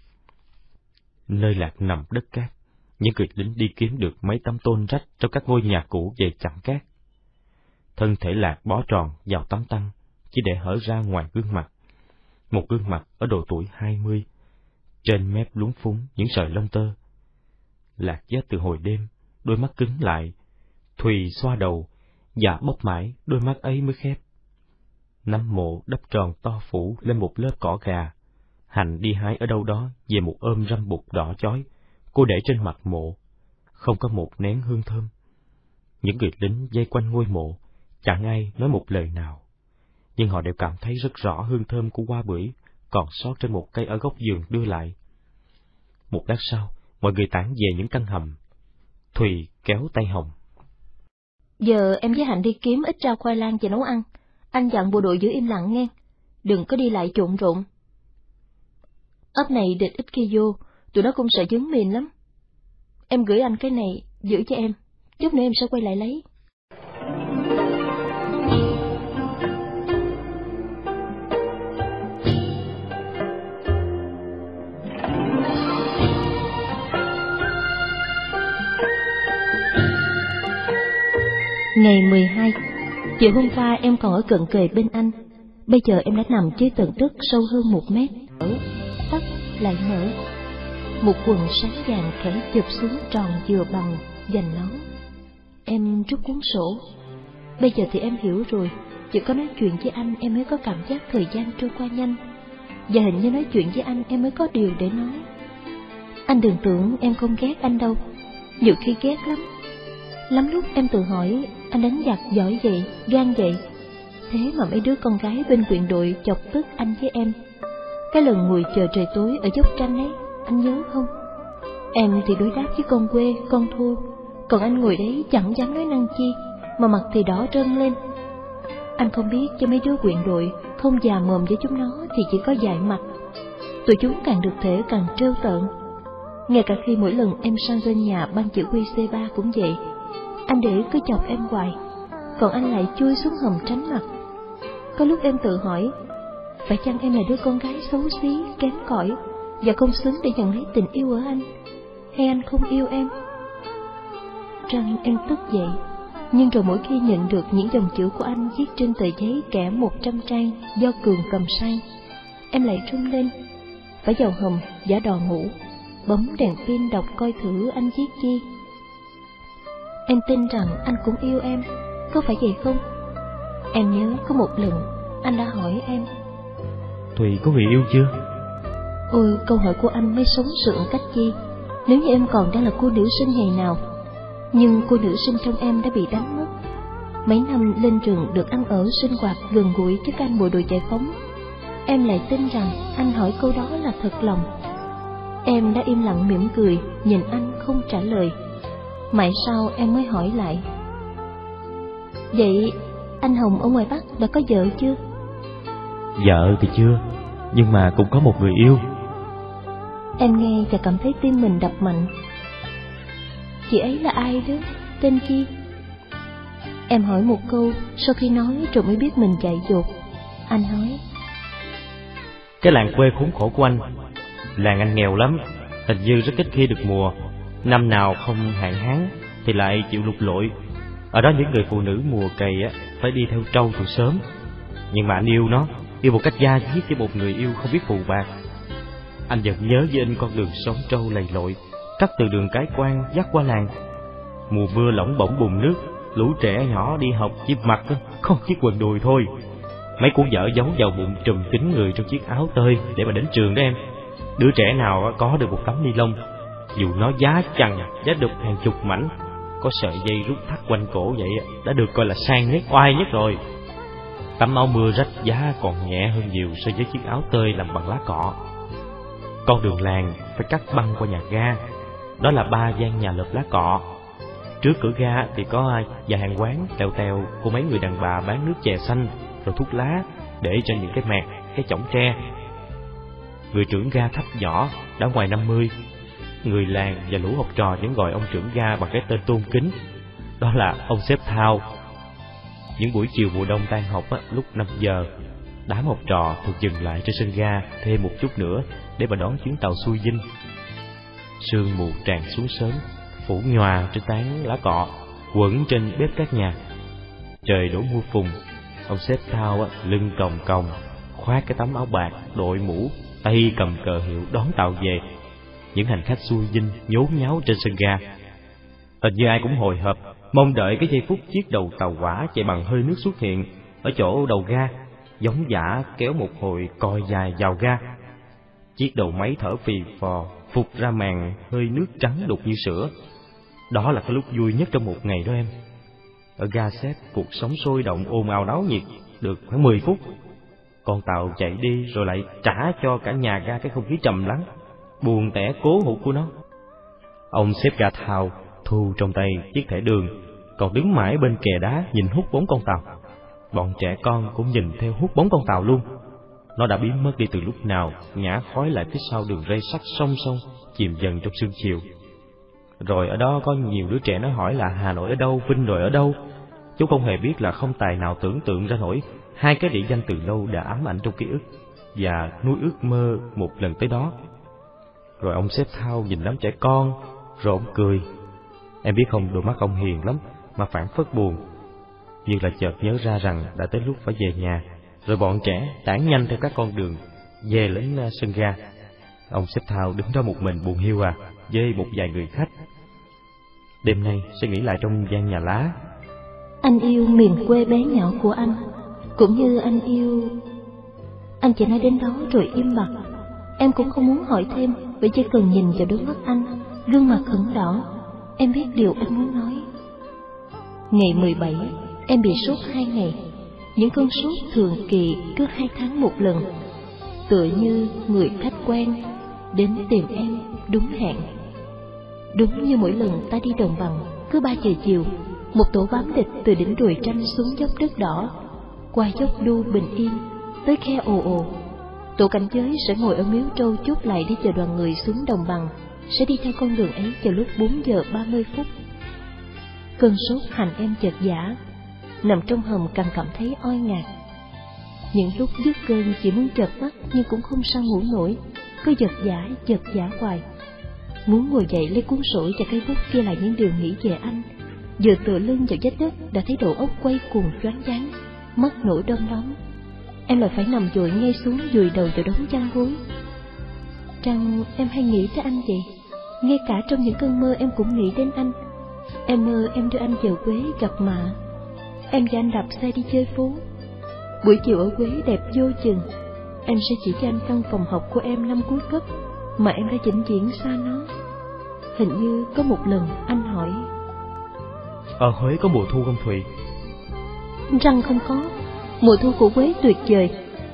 [SPEAKER 2] Nơi Lạc nằm đất cát, những người lính đi kiếm được mấy tấm tôn rách trong các ngôi nhà cũ về chặn cát. Thân thể Lạc bó tròn vào tấm tăng, chỉ để hở ra ngoài gương mặt. Một gương mặt ở độ tuổi 20, trên mép lúng phúng những sợi lông tơ. Lạc chết từ hồi đêm, đôi mắt cứng lại. Thùy xoa đầu, và bóp mãi đôi mắt ấy mới khép. Nấm mộ đắp tròn to phủ lên một lớp cỏ gà. Hạnh đi hái ở đâu đó về một ôm răm bụt đỏ chói, cô để trên mặt mộ, không có một nén hương thơm. Những người lính vây quanh ngôi mộ, chẳng ai nói một lời nào, nhưng họ đều cảm thấy rất rõ hương thơm của hoa bưởi còn sót trên một cây ở góc vườn đưa lại. Một lát sau, mọi người tản về những căn hầm. Thùy kéo tay Hồng.
[SPEAKER 3] Giờ em với Hạnh đi kiếm ít rau khoai lang về nấu ăn. Anh dặn bộ đội giữ im lặng nghe, đừng có đi lại trộn rộn. Ấp này địch ít khi vô, tụi nó cũng sợ dướng mìn lắm. Em gửi anh cái này, giữ cho em, chút nữa em sẽ quay lại lấy. Ngày 12, chiều hôm qua em còn ở cận kề bên anh, bây giờ em đã nằm dưới tầng đất sâu hơn 1 mét. Tóc lại nở, một quần sáng vàng khẽ chụp xuống tròn vừa bằng vành nón. Em rút cuốn sổ. Bây giờ thì em hiểu rồi, chỉ có nói chuyện với anh em mới có cảm giác thời gian trôi qua nhanh, và hình như nói chuyện với anh em mới có điều để nói. Anh đừng tưởng em không ghét anh đâu, nhiều khi ghét lắm, Lắm lúc em tự hỏi anh đánh giặc giỏi vậy, gan vậy, thế mà mấy đứa con gái bên quyền đội chọc tức anh với em. Cái lần ngồi chờ trời tối ở dốc Tranh ấy, anh nhớ không? Em thì đối đáp với con quê, con thô, còn anh ngồi đấy chẳng dám nói năng chi, mà mặt thì đỏ trơn lên. Anh không biết cho mấy đứa quyện đội không già mồm với chúng nó thì chỉ có dại mặt. Tụi chúng càng được thể càng trêu tợn. Ngay cả khi mỗi lần em sang bên nhà ban chỉ huy C3 cũng vậy, anh để cứ chọc em hoài, còn anh lại chui xuống hầm tránh mặt. Có lúc em tự hỏi, phải chăng em là đứa con gái xấu xí, kém cỏi và không xứng để nhận lấy tình yêu ở anh, hay anh không yêu em? Rằng em tức dậy, nhưng rồi mỗi khi nhận được những dòng chữ của anh viết trên tờ giấy kẻ 100 trang do Cường cầm sang, em lại run lên, phải vào hầm giả đò ngủ, bấm đèn pin đọc coi thử anh viết chi. Em tin rằng anh cũng yêu em, có phải vậy không? Em nhớ có một lần anh đã hỏi em,
[SPEAKER 2] Thùy có người yêu chưa?
[SPEAKER 3] Ôi, câu hỏi của anh mới sống sượng cách chi, nếu như em còn đang là cô nữ sinh ngày nào. Nhưng cô nữ sinh trong em đã bị đánh mất. Mấy năm lên trường được ăn ở sinh hoạt gần gũi với các anh bộ đội giải phóng, em lại tin rằng anh hỏi câu đó là thật lòng. Em đã im lặng mỉm cười, nhìn anh không trả lời. Mãi sau em mới hỏi lại, vậy anh Hồng ở ngoài Bắc đã có vợ chưa?
[SPEAKER 2] Vợ thì chưa, nhưng mà cũng có một người yêu.
[SPEAKER 3] Em nghe và cảm thấy tim mình đập mạnh. Chị ấy là ai đó, tên chi? Em hỏi một câu, sau khi nói rồi mới biết mình dại dột. Anh nói,
[SPEAKER 2] Cái làng quê khốn khổ của anh, làng anh nghèo lắm, hình như rất ít khi được mùa. Năm nào không hạn hán thì lại chịu lụt lội. Ở đó những người phụ nữ mùa cày phải đi theo trâu từ sớm. Nhưng mà anh yêu nó, yêu một cách da diết với một người yêu không biết phù bạc. Anh vẫn nhớ với anh con đường sống trâu lầy lội, cắt từ đường Cái Quan dắt qua làng. Mùa mưa lỏng bổng bùn nước, lũ trẻ nhỏ đi học chỉ mặc có chiếc quần đùi thôi. Mấy cuốn vở giấu vào bụng trùm kín người trong chiếc áo tơi để mà đến trường đó em. Đứa trẻ nào có được một tấm ni lông, dù nó giá chằng, giá được hàng chục mảnh, có sợi dây rút thắt quanh cổ vậy đã được coi là sang nhất, oai nhất rồi. Tấm áo mưa rách giá còn nhẹ hơn nhiều so với chiếc áo tơi làm bằng lá cọ. Con đường làng phải cắt băng qua nhà ga, đó là 3 gian nhà lợp lá cọ. Trước cửa ga thì có vài hàng quán tèo tèo của mấy người đàn bà bán nước chè xanh rồi thuốc lá để cho những cái mẹt, cái chõng tre. Người trưởng ga thấp nhỏ đã ngoài 50. Người làng và lũ học trò vẫn gọi ông trưởng ga bằng cái tên tôn kính, đó là ông sếp Thao. Những buổi chiều mùa đông tan học lúc 5 giờ, đám học trò thường dừng lại trên sân ga thêm một chút nữa để mà đón chuyến tàu xuôi Vinh. Sương mù tràn xuống sớm, phủ nhòa trên tán lá cọ, quẩn trên bếp các nhà. Trời đổ mưa phùn, ông sếp Thao lưng còng còng, khoác cái tấm áo bạc, đội mũ, tay cầm cờ hiệu đón tàu về. Những hành khách xuôi Vinh nhốn nháo trên sân ga. Hình như ai cũng hồi hộp, mong đợi cái giây phút chiếc đầu tàu hỏa chạy bằng hơi nước xuất hiện ở chỗ đầu ga, giống dã kéo một hồi còi dài vào ga. Chiếc đầu máy thở phì phò, phụt ra màn hơi nước trắng đục như sữa. Đó là cái lúc vui nhất trong một ngày đó em. Ở ga Séc, cuộc sống sôi động ồn ào náo nhiệt được khoảng 10 phút. Con tàu chạy đi rồi lại trả cho cả nhà ga cái không khí trầm lắng, buồn tẻ cố hụt của nó. Ông sếp ga Thao thu trong tay chiếc thẻ đường, còn đứng mãi bên kè đá nhìn hút bóng con tàu. Bọn trẻ con cũng nhìn theo hút bóng con tàu luôn. Nó đã biến mất đi từ lúc nào, nhả khói lại phía sau đường ray sắt song song, chìm dần trong sương chiều. Rồi ở đó có nhiều đứa trẻ nó hỏi là Hà Nội ở đâu, Vinh rồi ở đâu. Chúng không hề biết là không tài nào tưởng tượng ra nổi hai cái địa danh từ lâu đã ám ảnh trong ký ức và nuôi ước mơ một lần tới đó. Rồi ông sếp Thao nhìn đám trẻ con, rồi ông cười. Em biết không, đôi mắt ông hiền lắm mà phảng phất buồn, như là chợt nhớ ra rằng đã tới lúc phải về nhà. Rồi bọn trẻ tản nhanh theo các con đường về đến sân ga. Ông sếp Thao đứng đó một mình buồn hiu với một vài người khách. Đêm nay sẽ nghỉ lại trong gian nhà lá.
[SPEAKER 3] Anh yêu miền quê bé nhỏ của anh, cũng như anh yêu... Anh chỉ nói đến đó rồi im bặt. Em cũng không muốn hỏi thêm, vì chỉ cần nhìn vào đôi mắt anh, gương mặt ửng đỏ, em biết điều anh muốn nói. Ngày 17, em bị sốt 2 ngày. Những cơn sốt thường kỳ cứ 2 tháng một lần. Tựa như người khách quen đến tìm em đúng hẹn. Đúng như mỗi lần ta đi đồng bằng, cứ 3 giờ chiều, một tổ bám địch từ đỉnh đồi Tranh xuống dốc đất đỏ, qua dốc Đu Bình Yên, tới khe Ồ Ồ. Tổ cảnh giới sẽ ngồi ở miếu trâu chốt lại để chờ đoàn người xuống đồng bằng, sẽ đi theo con đường ấy vào lúc 4 giờ 30 phút. Cơn sốt hành em chợt giả, nằm trong hầm càng cảm thấy oi ngạt. Những lúc dứt cơn chỉ muốn chợp mắt nhưng cũng không sao ngủ nổi, cứ giật giả hoài. Muốn ngồi dậy lấy cuốn sổ và cây bút ghi lại những điều nghĩ về anh, vừa tựa lưng vào vách đất đã thấy đầu óc quay cuồng choáng váng, mắt nổi đom đóm. Em lại phải nằm dội ngay xuống vùi đầu vào đống chăn gối. Rằng em hay nghĩ tới anh vậy, ngay cả trong những cơn mơ em cũng nghĩ đến anh. Em mơ em đưa anh về Quế gặp Mạ. Em và anh đạp xe đi chơi phố. Buổi chiều ở Quế đẹp vô chừng. Em sẽ chỉ cho anh căn phòng học của em năm cuối cấp mà em đã vĩnh viễn xa nó. Hình như có một lần anh hỏi:
[SPEAKER 2] Ở Huế có mùa thu không Thùy?
[SPEAKER 3] Rằng không có. Mùa thu của Quế tuyệt vời.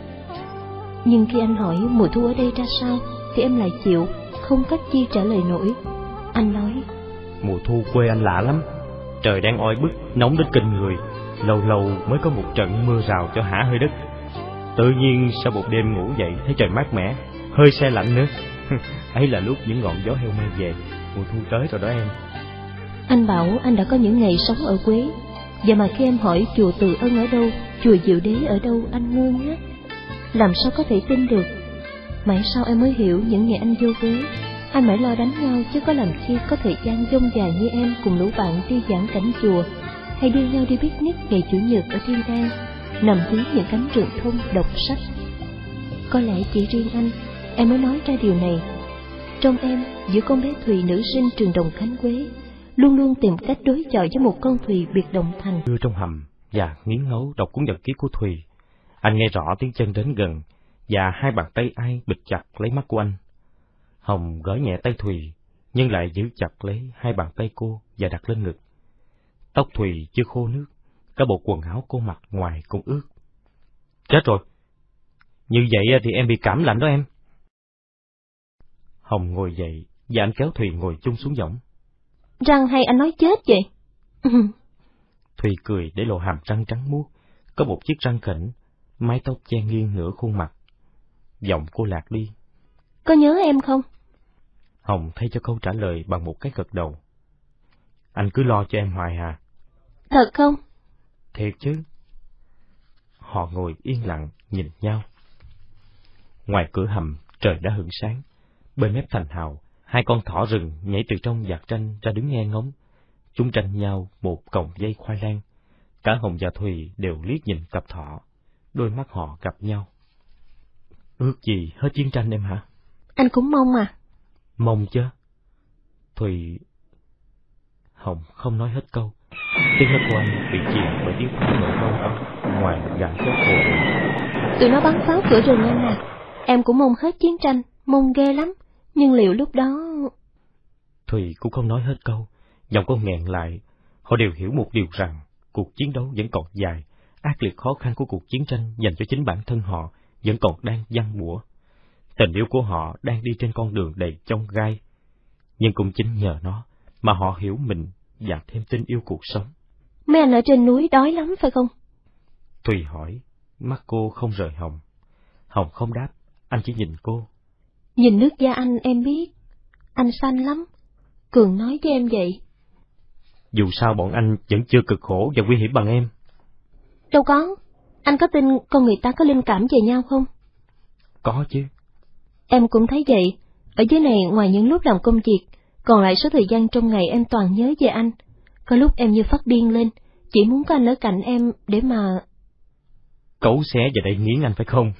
[SPEAKER 3] Nhưng khi anh hỏi mùa thu ở đây ra sao thì em lại chịu, không cách chi trả lời nổi. Anh nói:
[SPEAKER 2] Mùa thu quê anh lạ lắm. Trời đang oi bức, nóng đến kinh người. Lâu lâu mới có một trận mưa rào cho hả hơi đất. Tự nhiên sau một đêm ngủ dậy thấy trời mát mẻ, hơi se lạnh nữa. Ấy là lúc những ngọn gió heo may về. Mùa thu tới rồi đó em.
[SPEAKER 3] Anh bảo anh đã có những ngày sống ở Quế. Và mà khi em hỏi chùa Từ Ân ở đâu, chùa Diệu Đế ở đâu, anh ngơ ngác. Làm sao có thể tin được. Mãi sau em mới hiểu những ngày anh vô Quế, anh mãi lo đánh nhau chứ có làm chi có thời gian dông dài như em cùng lũ bạn đi giảng cảnh chùa, hay đưa nhau đi picnic ngày Chủ nhật ở Thiên Đàng, nằm dưới những cánh rừng thông đọc sách. Có lẽ chỉ riêng anh, em mới nói ra điều này. Trong em, giữa con bé Thùy nữ sinh trường Đồng Khánh Quế, luôn luôn tìm cách đối chọi với một con Thùy biệt động thành.
[SPEAKER 2] Đưa trong hầm và nghiến ngấu đọc cuốn nhật ký của Thùy, anh nghe rõ tiếng chân đến gần và hai bàn tay ai bịt chặt lấy mắt của anh. Hồng gỡ nhẹ tay Thùy, nhưng lại giữ chặt lấy hai bàn tay cô và đặt lên ngực. Tóc Thùy chưa khô nước, cả bộ quần áo cô mặc ngoài cũng ướt. Chết rồi! Như vậy thì em bị cảm lạnh đó em. Hồng ngồi dậy và anh kéo Thùy ngồi chung xuống võng.
[SPEAKER 3] Răng hay anh nói chết vậy?
[SPEAKER 2] Thùy cười để lộ hàm răng trắng muốt, có một chiếc răng khỉnh, mái tóc che nghiêng nửa khuôn mặt. Giọng cô lạc đi.
[SPEAKER 3] Có nhớ em không?
[SPEAKER 2] Hồng thay cho câu trả lời bằng một cái gật đầu. Anh cứ lo cho em hoài à?
[SPEAKER 3] Thật không?
[SPEAKER 2] Thiệt chứ. Họ ngồi yên lặng nhìn nhau. Ngoài cửa hầm trời đã hửng sáng. Bên mép thành hào, hai con thỏ rừng nhảy từ trong vạt tranh ra đứng nghe ngóng. Chúng tranh nhau một cọng dây khoai lang. Cả Hồng và Thùy đều liếc nhìn cặp thỏ. Đôi mắt họ gặp nhau. Ước gì hết chiến tranh em hả?
[SPEAKER 3] Anh cũng mong à?
[SPEAKER 2] Mong chứ. Thùy... Hồng không nói hết câu. Tiếng nói của anh bị chìm bởi tiếng pháo nổ vang vọng ngoài gã chót hồ.
[SPEAKER 3] Tụi nó bắn pháo cửa rừng anh à. Em cũng mong hết chiến tranh, mong ghê lắm. Nhưng liệu lúc đó...
[SPEAKER 2] Thùy cũng không nói hết câu. Giọng cô nghẹn lại. Họ đều hiểu một điều rằng cuộc chiến đấu vẫn còn dài. Ác liệt khó khăn của cuộc chiến tranh dành cho chính bản thân họ vẫn còn đang giăng bủa. Tình yêu của họ đang đi trên con đường đầy chông gai. Nhưng cũng chính nhờ nó mà họ hiểu mình và thêm tin yêu cuộc sống.
[SPEAKER 3] Mấy anh ở trên núi đói lắm phải không?
[SPEAKER 2] Thùy hỏi, mắt cô không rời Hồng. Hồng không đáp, anh chỉ nhìn cô.
[SPEAKER 3] Nhìn nước da anh em biết, anh xanh lắm. Cường nói với em vậy.
[SPEAKER 2] Dù sao bọn anh vẫn chưa cực khổ và nguy hiểm bằng em.
[SPEAKER 3] Đâu có, anh có tin con người ta có linh cảm về nhau không?
[SPEAKER 2] Có chứ.
[SPEAKER 3] Em cũng thấy vậy. Ở dưới này ngoài những lúc làm công việc, còn lại số thời gian trong ngày em toàn nhớ về anh. Có lúc em như phát điên lên, chỉ muốn có anh ở cạnh em để mà...
[SPEAKER 2] Cẩu xé vào đây nghiến anh phải không?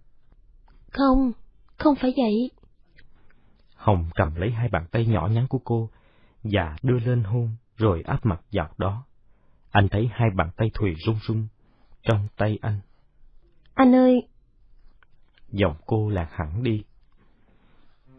[SPEAKER 3] Không, không phải vậy.
[SPEAKER 2] Hồng cầm lấy hai bàn tay nhỏ nhắn của cô và đưa lên hôn rồi áp mặt vào đó. Anh thấy hai bàn tay Thùy run run trong tay anh.
[SPEAKER 3] Anh ơi!
[SPEAKER 2] Giọng cô lạc hẳn đi.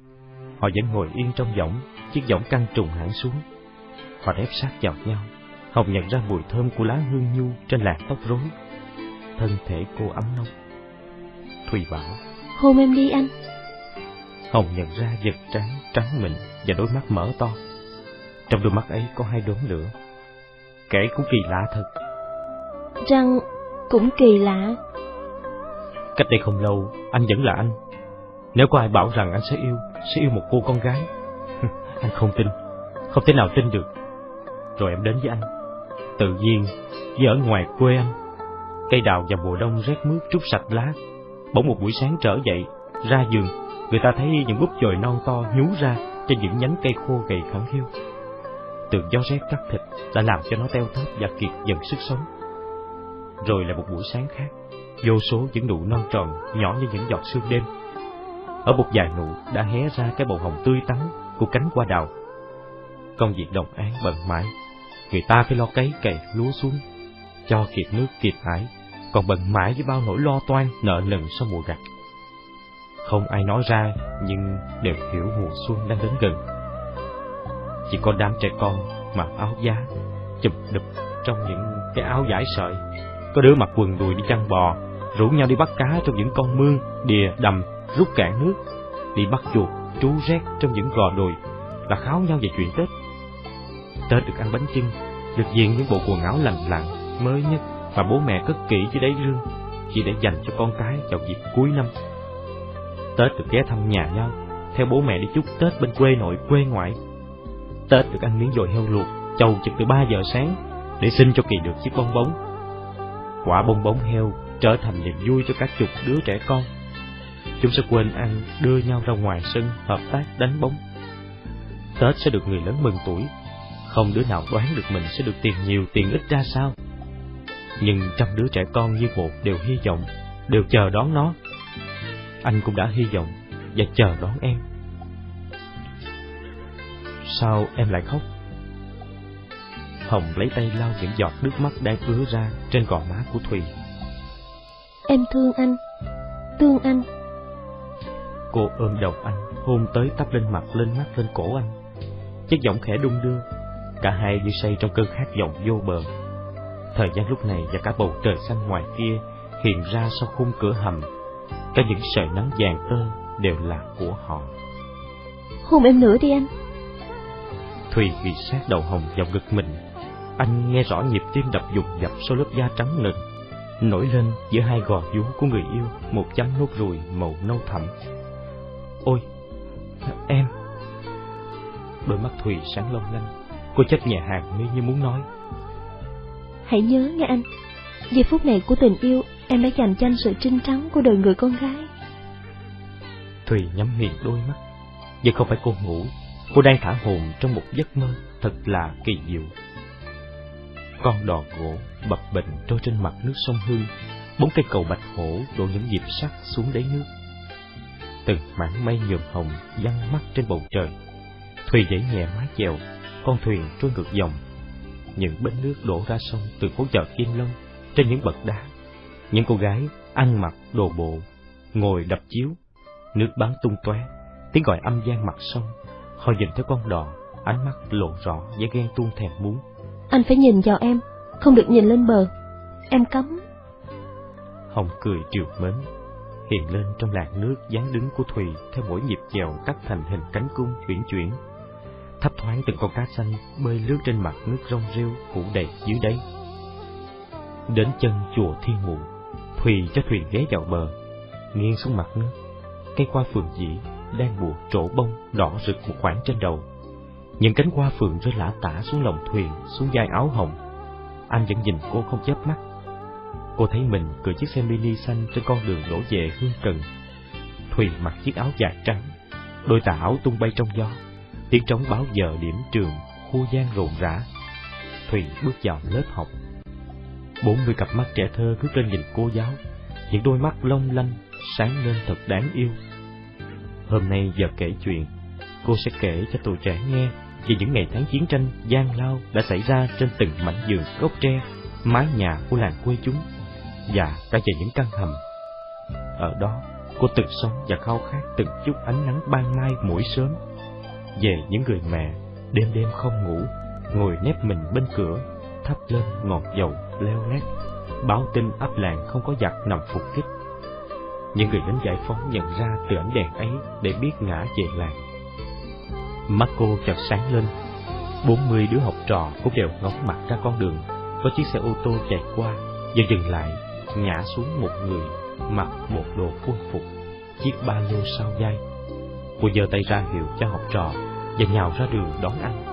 [SPEAKER 2] Họ vẫn ngồi yên trong võng, chiếc võng căng trùng hẳn xuống. Họ ép sát vào nhau. Hồng nhận ra mùi thơm của lá hương nhu trên làn tóc rối. Thân thể cô ấm nóng. Thùy bảo:
[SPEAKER 3] Hôn em đi anh.
[SPEAKER 2] Hồng nhận ra vật trán trắng mịn và đôi mắt mở to. Trong đôi mắt ấy có 2 đốm lửa. Kể cũng kỳ lạ thật.
[SPEAKER 3] Răng cũng kỳ lạ.
[SPEAKER 2] Cách đây không lâu, anh vẫn là anh. Nếu có ai bảo rằng anh sẽ yêu một cô con gái, anh không tin, không thể nào tin được. Rồi em đến với anh, tự nhiên, như ở ngoài quê anh. Cây đào vào mùa đông rét mướt trút sạch lá. Bỗng một buổi sáng trở dậy, ra giường, người ta thấy những búp chồi non to nhú ra trên những nhánh cây khô gầy khẳng khiu. Từ gió rét cắt thịt đã làm cho nó teo tóp và kiệt dần sức sống. Rồi là một buổi sáng khác, vô số những nụ non tròn nhỏ như những giọt sương đêm. Ở một vài nụ đã hé ra cái bầu hồng tươi tắn của cánh hoa đào. Công việc đồng áng bận mãi, người ta phải lo cấy cày lúa xuống, cho kịp nước kịp ải, còn bận mãi với bao nỗi lo toan nợ nần sau mùa gặt. Không ai nói ra, nhưng đều hiểu mùa xuân đang đến gần. Chỉ có đám trẻ con mặc áo giá, chùm đụp trong những cái áo vải sợi. Có đứa mặc quần đùi đi chăn bò, rủ nhau đi bắt cá trong những con mương, đìa, đầm, rút cạn nước, đi bắt chuột, trú rét trong những gò đồi, và kháo nhau về chuyện Tết. Tết được ăn bánh chưng, được diện những bộ quần áo lành lặn, mới nhất mà bố mẹ cất kỹ dưới đáy rương, chỉ để dành cho con cái vào dịp cuối năm. Tết được ghé thăm nhà nhau, theo bố mẹ đi chúc Tết bên quê nội quê ngoại. Tết được ăn miếng dồi heo luộc, chầu chực từ 3 giờ sáng, để xin cho kỳ được chiếc bong bóng. Quả bong bóng heo trở thành niềm vui cho các chục đứa trẻ con. Chúng sẽ quên ăn, đưa nhau ra ngoài sân hợp tác đánh bóng. Tết sẽ được người lớn mừng tuổi, không đứa nào đoán được mình sẽ được tiền nhiều tiền ít ra sao. Nhưng trăm đứa trẻ con như một đều hy vọng, đều chờ đón nó. Anh cũng đã hy vọng và chờ đón em. Sao em lại khóc? Hồng lấy tay lau những giọt nước mắt đang ứa ra trên gò má của Thùy.
[SPEAKER 3] Em thương anh, thương anh.
[SPEAKER 2] Cô ôm đầu anh, hôn tới tắp lên mặt, lên mắt, lên cổ anh. Chiếc giọng khẽ đung đưa. Cả hai như say trong cơn khát vọng vô bờ. Thời gian lúc này và cả bầu trời xanh ngoài kia hiện ra sau khung cửa hầm. Cả những sợi nắng vàng tơ đều là của họ.
[SPEAKER 3] Hôn em nữa đi anh.
[SPEAKER 2] Thùy ghi sát đầu Hồng vào ngực mình. Anh nghe rõ nhịp tim đập dồn dập sau lớp da trắng ngần, nổi lên giữa hai gò vú của người yêu một chấm nốt ruồi màu nâu thẳm. Ôi, em! Đôi mắt Thùy sáng long lanh. Cô chớp nhẹ hàng mi như muốn nói.
[SPEAKER 3] Hãy nhớ nghe anh, giây phút này của tình yêu em đã dành cho anh sự trinh trắng của đời người con gái.
[SPEAKER 2] Thùy nhắm nghiền đôi mắt. Nhưng không phải cô ngủ, cô đang thả hồn trong một giấc mơ thật là kỳ diệu. Con đò gỗ bập bềnh trôi trên mặt nước sông Hương. 4 cây cầu bạch hổ đổ những nhịp sắt xuống đáy nước. Từng mảng mây nhuộm hồng văng mắt trên bầu trời. Thùy giãy nhẹ mái chèo, con thuyền trôi ngược dòng. Những bến nước đổ ra sông từ phố chợ Kim Long. Trên những bậc đá, những cô gái ăn mặc đồ bộ ngồi đập chiếu, nước bắn tung tóe, tiếng gọi âm vang mặt sông. Họ nhìn thấy con đò, ánh mắt lộ rõ vẻ ghen tuông thèm muốn.
[SPEAKER 3] Anh phải nhìn vào em, không được nhìn lên bờ. Em cấm.
[SPEAKER 2] Hồng cười trìu mến, hiện lên trong làn nước dáng đứng của Thùy theo mỗi nhịp chèo cắt thành hình cánh cung uyển chuyển. Thấp thoáng từng con cá xanh bơi lướt trên mặt nước rong rêu phủ đầy dưới đáy. Đến chân chùa Thiên Mụ, Thùy cho thuyền ghé vào bờ, nghiêng xuống mặt nước. Cây hoa phượng dĩ đang buộc trổ bông đỏ rực một khoảng trên đầu. Những cánh hoa phượng rơi lả tả xuống lòng thuyền, xuống vai áo Hồng. Anh vẫn nhìn cô không chớp mắt. Cô thấy mình cưỡi chiếc xe mini xanh trên con đường đổ về Hương Cần. Thùy mặc chiếc áo dài trắng, đôi tà áo tung bay trong gió. Tiếng trống báo giờ điểm trường khu gian rộn rã. Thùy bước vào lớp học. 40 cặp mắt trẻ thơ ngước lên nhìn cô giáo, những đôi mắt long lanh sáng lên thật đáng yêu. Hôm nay giờ kể chuyện, cô sẽ kể cho tụi trẻ nghe về những ngày tháng chiến tranh gian lao đã xảy ra trên từng mảnh vườn gốc tre, mái nhà của làng quê chúng, và cả về những căn hầm. Ở đó, cô từng sống và khao khát từng chút ánh nắng ban mai mỗi sớm. Về những người mẹ đêm đêm không ngủ, ngồi nép mình bên cửa, thắp lên ngọn dầu leo lét, báo tin ấp làng không có giặc nằm phục kích. Những người lính giải phóng nhận ra từ ánh đèn ấy để biết ngã về làng. Mắt cô chợt sáng lên. 40 đứa học trò cũng đều ngóng mặt ra con đường. Có chiếc xe ô tô chạy qua, dần dừng lại, ngã xuống một người mặc bộ đồ quân phục, chiếc ba lô sau vai. Cô giơ tay ra hiệu cho học trò và nhào ra đường đón anh.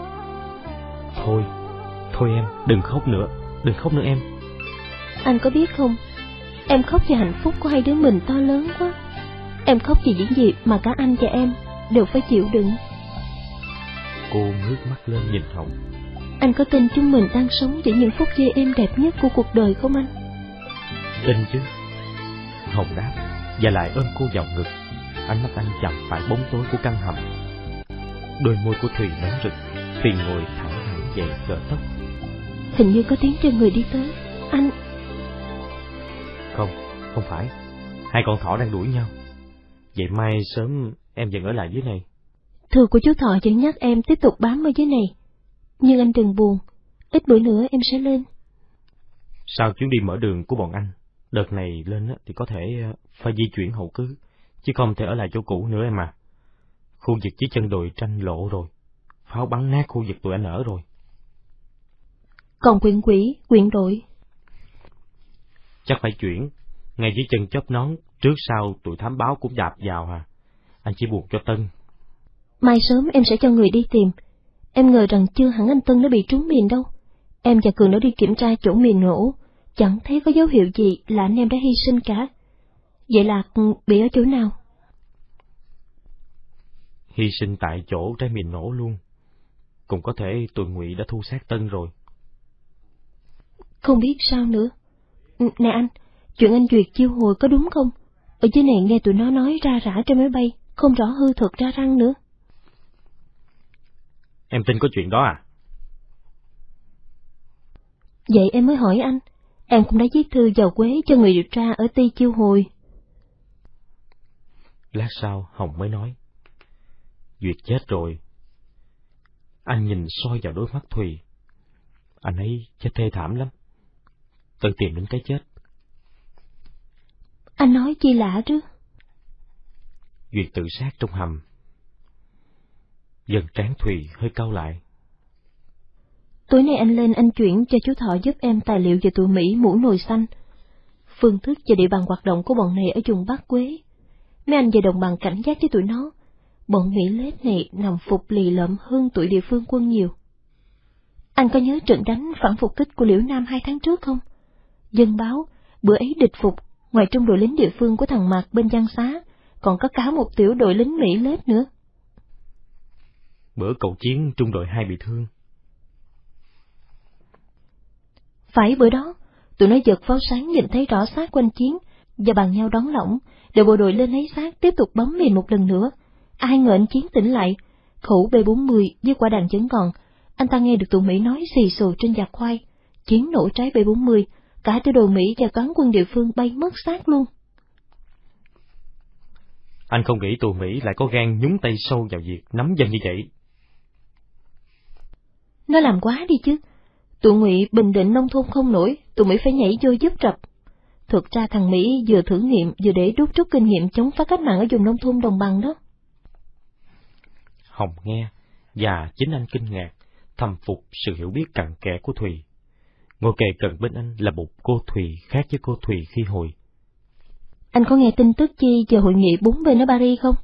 [SPEAKER 2] Thôi em, đừng khóc nữa em.
[SPEAKER 3] Anh có biết không, em khóc vì hạnh phúc của hai đứa mình to lớn quá. Em khóc vì những gì mà cả anh và em đều phải chịu đựng.
[SPEAKER 2] Cô ngước mắt lên nhìn Hồng.
[SPEAKER 3] Anh có tin chúng mình đang sống giữa những phút giây êm đẹp nhất của cuộc đời không anh?
[SPEAKER 2] Tin chứ. Hồng đáp và lại ôm cô vào ngực. Ánh mắt anh chạm phải bóng tối của căn hầm. Đôi môi của Thùy nóng rực. Thùy ngồi thẳng hẳn dậy gỡ tóc.
[SPEAKER 3] Hình như có tiếng trên người đi tới. Anh...
[SPEAKER 2] Không phải. Hai con thỏ đang đuổi nhau. Vậy mai sớm em vẫn ở lại dưới này.
[SPEAKER 3] Thư của chú Thọ vẫn nhắc em tiếp tục bám ở dưới này. Nhưng anh đừng buồn, ít bữa nữa em sẽ lên.
[SPEAKER 2] Sau chuyến đi mở đường của bọn anh, đợt này lên thì có thể phải di chuyển hậu cứ, chứ không thể ở lại chỗ cũ nữa em à. Khu vực dưới chân đồi tranh lộ rồi, pháo bắn nát khu vực tụi anh ở rồi.
[SPEAKER 3] Còn quyện quỷ, quyện đội?
[SPEAKER 2] Chắc phải chuyển, ngay dưới chân chóp nón, trước sau tụi thám báo cũng đạp vào à. Anh chỉ buộc cho Tân.
[SPEAKER 3] Mai sớm em sẽ cho người đi tìm. Em ngờ rằng chưa hẳn anh Tân đã bị trúng mìn đâu. Em và Cường đã đi kiểm tra chỗ mìn nổ, chẳng thấy có dấu hiệu gì là anh em đã hy sinh cả. Vậy là bị ở chỗ nào?
[SPEAKER 2] Hy sinh tại chỗ trái mìn nổ luôn. Cũng có thể tụi Ngụy đã thu xác Tân rồi.
[SPEAKER 3] Không biết sao nữa. Nè anh, chuyện anh Duyệt chiêu hồi có đúng không? Ở dưới này nghe tụi nó nói ra rã trên máy bay, không rõ hư thực ra răng nữa.
[SPEAKER 2] Em tin có chuyện đó à?
[SPEAKER 3] Vậy em mới hỏi anh. Em cũng đã viết thư vào Quế cho người điều tra ở Ti chiêu hồi.
[SPEAKER 2] Lát sau Hồng mới nói. Duyệt chết rồi. Anh nhìn soi vào đôi mắt Thùy. Anh ấy chết thê thảm lắm. Tự tìm đến cái chết.
[SPEAKER 3] Anh nói chi lạ chứ?
[SPEAKER 2] Duyệt tự sát trong hầm. Dần trán Thùy hơi cau lại.
[SPEAKER 3] Tối nay anh lên anh chuyển cho chú Thọ giúp em tài liệu về tụi Mỹ mũ nồi xanh. Phương thức và địa bàn hoạt động của bọn này ở vùng Bắc Quế. Mấy anh về đồng bằng cảnh giác với tụi nó. Bọn Mỹ lết này nằm phục lì lợm hơn tụi địa phương quân nhiều. Anh có nhớ trận đánh phản phục kích của Liễu Nam 2 tháng trước không? Dân báo, bữa ấy địch phục, ngoài trung đội lính địa phương của thằng Mạc bên Giang Xá, còn có cả một tiểu đội lính Mỹ lết nữa.
[SPEAKER 2] Bữa cậu chiến trung đội 2 bị thương.
[SPEAKER 3] Phải bữa đó, tụi nó giật pháo sáng nhìn thấy rõ xác quanh chiến, và bàn nhau đón lỏng, để bộ đội lên lấy xác tiếp tục bấm mìn một lần nữa. Ai ngờ anh Chiến tỉnh lại, khẩu B40 với quả đạn vẫn còn, anh ta nghe được tụi Mỹ nói xì xồ trên giạc khoai. Chiến nổ trái B40, cả tiểu đội Mỹ và toán quân địa phương bay mất xác luôn.
[SPEAKER 2] Anh không nghĩ tụi Mỹ lại có gan nhúng tay sâu vào việc nắm dân như vậy.
[SPEAKER 3] Nó làm quá đi chứ. Tụi Ngụy bình định nông thôn không nổi, tụi Mỹ phải nhảy vô giúp rập. Thực ra thằng Mỹ vừa thử nghiệm vừa để đúc rút kinh nghiệm chống phá cách mạng ở vùng nông thôn đồng bằng đó.
[SPEAKER 2] Hồng nghe, và chính anh kinh ngạc, thầm phục sự hiểu biết cặn kẽ của Thùy. Ngồi kề gần bên anh là một cô Thùy khác với cô Thùy khi hồi.
[SPEAKER 3] Anh có nghe tin tức chi về hội nghị 4 bên ở Paris không?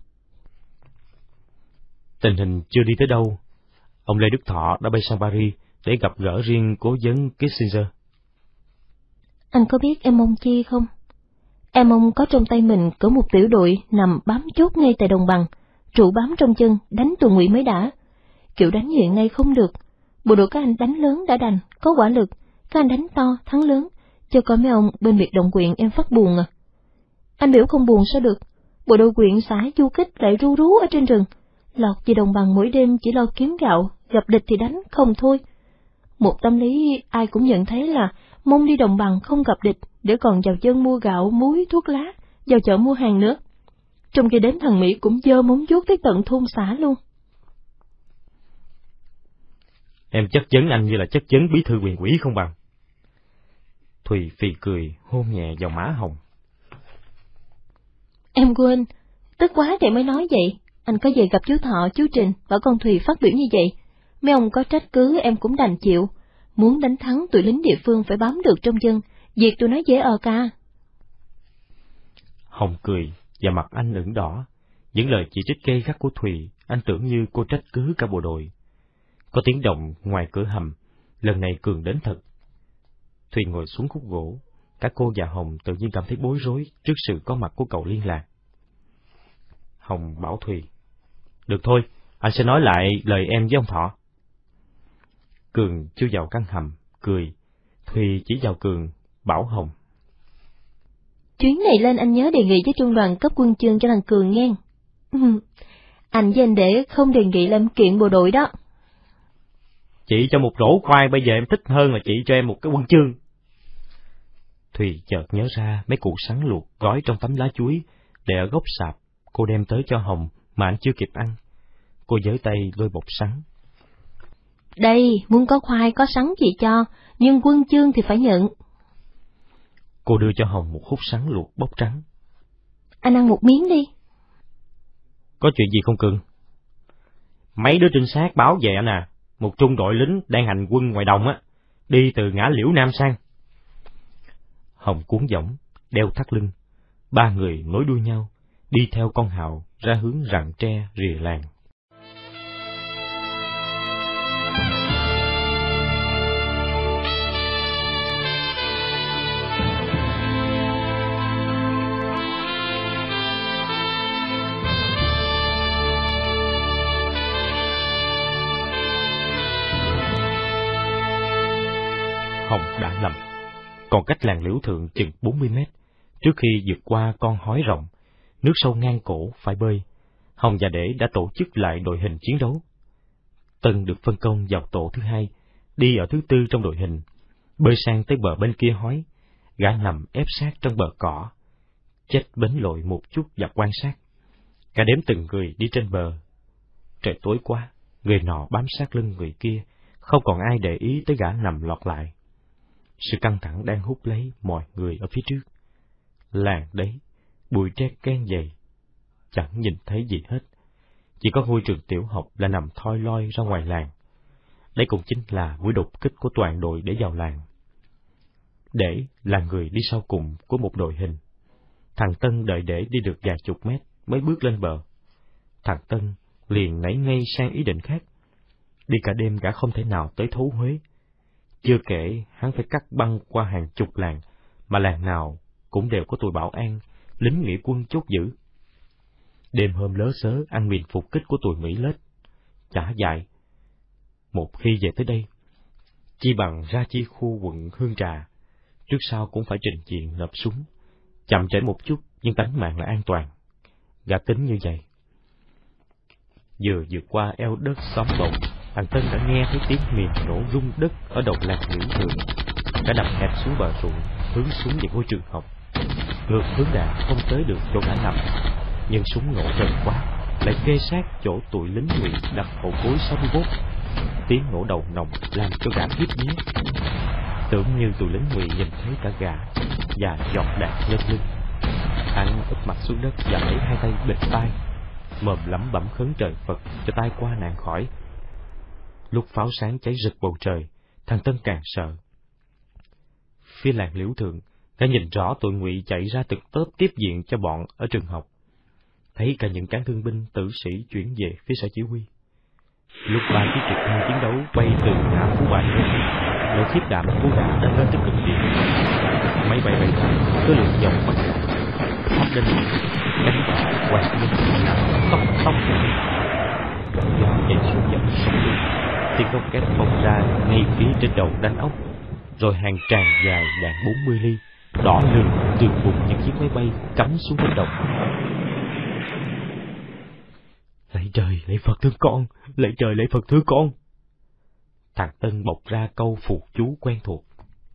[SPEAKER 2] Tình hình chưa đi tới đâu. Ông Lê Đức Thọ đã bay sang Paris để gặp gỡ riêng cố vấn Kissinger.
[SPEAKER 3] Anh có biết em ông chi không? Em ông có trong tay mình cỡ một tiểu đội nằm bám chốt ngay tại đồng bằng, trụ bám trong chân, đánh tụi Ngụy mới đã. Kiểu đánh hiện nay không được. Bộ đội các anh đánh lớn đã đành, có quả lực, các anh đánh to, thắng lớn, cho coi mấy ông bên biệt động quyện em phát buồn à. Anh biểu không buồn sao được, bộ đội quyện xã du kích lại ru rú ở trên rừng, lọt về đồng bằng mỗi đêm chỉ lo kiếm gạo, gặp địch thì đánh, không thôi. Một tâm lý ai cũng nhận thấy là mong đi đồng bằng không gặp địch để còn vào dân mua gạo, muối, thuốc lá, vào chợ mua hàng nữa. Trong khi đến thằng Mỹ cũng giơ móng vuốt tới tận thôn xã luôn.
[SPEAKER 2] Em chất vấn anh như là chất vấn bí thư huyện ủy không bằng. Thùy phì cười, hôn nhẹ vào má Hồng.
[SPEAKER 3] Em quên, tức quá thì mới nói vậy. Anh có về gặp chú Thọ, chú Trình, bảo con Thùy phát biểu như vậy. Mấy ông có trách cứ em cũng đành chịu. Muốn đánh thắng tụi lính địa phương phải bám được trong dân. Việc tụi nó dễ ca.
[SPEAKER 2] Hồng cười, và mặt anh ửng đỏ. Những lời chỉ trích gay gắt của Thùy, anh tưởng như cô trách cứ cả bộ đội. Có tiếng động ngoài cửa hầm, lần này Cường đến thật. Thùy ngồi xuống khúc gỗ, cả cô và Hồng tự nhiên cảm thấy bối rối trước sự có mặt của cậu liên lạc. Hồng bảo Thùy, được thôi, anh sẽ nói lại lời em với ông Thọ. Cường chui vào căn hầm, cười. Thùy chỉ vào Cường, bảo Hồng,
[SPEAKER 3] chuyến này lên anh nhớ đề nghị với trung đoàn cấp quân chương cho thằng Cường nghe. Anh với anh Để không đề nghị làm kiện bộ đội đó.
[SPEAKER 2] Chị cho một rổ khoai bây giờ em thích hơn là chị cho em một cái huân chương. Thùy chợt nhớ ra mấy củ sắn luộc gói trong tấm lá chuối để ở góc sạp, cô đem tới cho Hồng mà anh chưa kịp ăn. Cô giơ tay lôi bọc sắn.
[SPEAKER 3] Đây, muốn có khoai có sắn chị cho, nhưng huân chương thì phải nhận.
[SPEAKER 2] Cô đưa cho Hồng một hút sắn luộc bóc trắng.
[SPEAKER 3] Anh ăn một miếng đi.
[SPEAKER 2] Có chuyện gì không Cường? Mấy đứa trinh sát báo về anh à, một trung đội lính đang hành quân ngoài đồng á, đi từ ngã Liễu Nam sang. Hồng cuốn võng, đeo thắt lưng, ba người nối đuôi nhau, đi theo con hào ra hướng rặng tre rìa làng. Hồng đã lầm, còn cách làng Liễu Thượng chừng 40 mét, trước khi vượt qua con hói rộng, nước sâu ngang cổ phải bơi, Hồng và Để đã tổ chức lại đội hình chiến đấu. Tân được phân công vào tổ thứ hai, đi ở thứ tư trong đội hình, bơi sang tới bờ bên kia hói, gã nằm ép sát trong bờ cỏ, chết bến lội một chút và quan sát. Cả đếm từng người đi trên bờ. Trời tối quá, người nọ bám sát lưng người kia, không còn ai để ý tới gã nằm lọt lại. Sự căng thẳng đang hút lấy mọi người ở phía trước. Làng đấy, bụi tre ken dày, chẳng nhìn thấy gì hết. Chỉ có ngôi trường tiểu học là nằm thoi loi ra ngoài làng. Đây cũng chính là buổi đột kích của toàn đội để vào làng. Để là người đi sau cùng của một đội hình. Thằng Tân đợi Để đi được vài chục mét mới bước lên bờ. Thằng Tân liền nảy ngay sang ý định khác. Đi cả đêm gã không thể nào tới thấu Huế. Chưa kể hắn phải cắt băng qua hàng chục làng, mà làng nào cũng đều có tụi bảo an, lính nghĩa quân chốt giữ. Đêm hôm lớ sớ ăn miền phục kích của tụi Mỹ lết, chả dại. Một khi về tới đây, chi bằng ra chi khu quận Hương Trà, trước sau cũng phải trình diện nộp súng. Chậm trễ một chút nhưng tánh mạng là an toàn. Gã tính như vậy. Vừa vượt qua eo đất xóm bồng, thằng Tân đã nghe thấy tiếng mìn nổ rung đất ở đầu làng Liễu Thượng. Đã nằm hẹp xuống bờ ruộng, hướng xuống về ngôi trường học. Ngược hướng đạn không tới được chỗ gã nằm, nhưng súng nổ gần quá, lại kê sát chỗ tụi lính Ngụy đặt hậu cối 61. Tiếng nổ đầu nòng làm cho gã khiếp vía. Tưởng như tụi lính Ngụy nhìn thấy cả gã và giọt đạn lên lưng. Hắn úp mặt xuống đất và lấy hai tay bịt tai, mồm lẩm bẩm khấn trời Phật cho tai qua nạn khỏi. Lúc pháo sáng cháy rực bầu trời, thằng Tân càng sợ. Phía làng Liễu Thượng, gã nhìn rõ tụi Ngụy chạy ra từng tớp tiếp diện cho bọn ở trường học. Thấy cả những cán thương binh tử sĩ chuyển về phía sở chỉ huy. Lúc ba chiếc trực thăng chiến đấu bay từ ngã Phú Bài lên, đội thiết đạm của gã đã lên tới cực điểm. Máy bay bay thẳng tới lượng dòng bắn thắp lên cánh đỏ quạt lên tóc tóc. Gió chạy xuống dòng sông đi, tiếng góc két phóng ra ngay phía trên đầu đánh ốc, rồi hàng tràn dài đạn 40 ly đỏ lừng từ vùng những chiếc máy bay cắm xuống cánh đồng. Lạy trời, lạy Phật thương con, lạy trời, lạy Phật thương con. Thằng Tân bộc ra câu phù chú quen thuộc.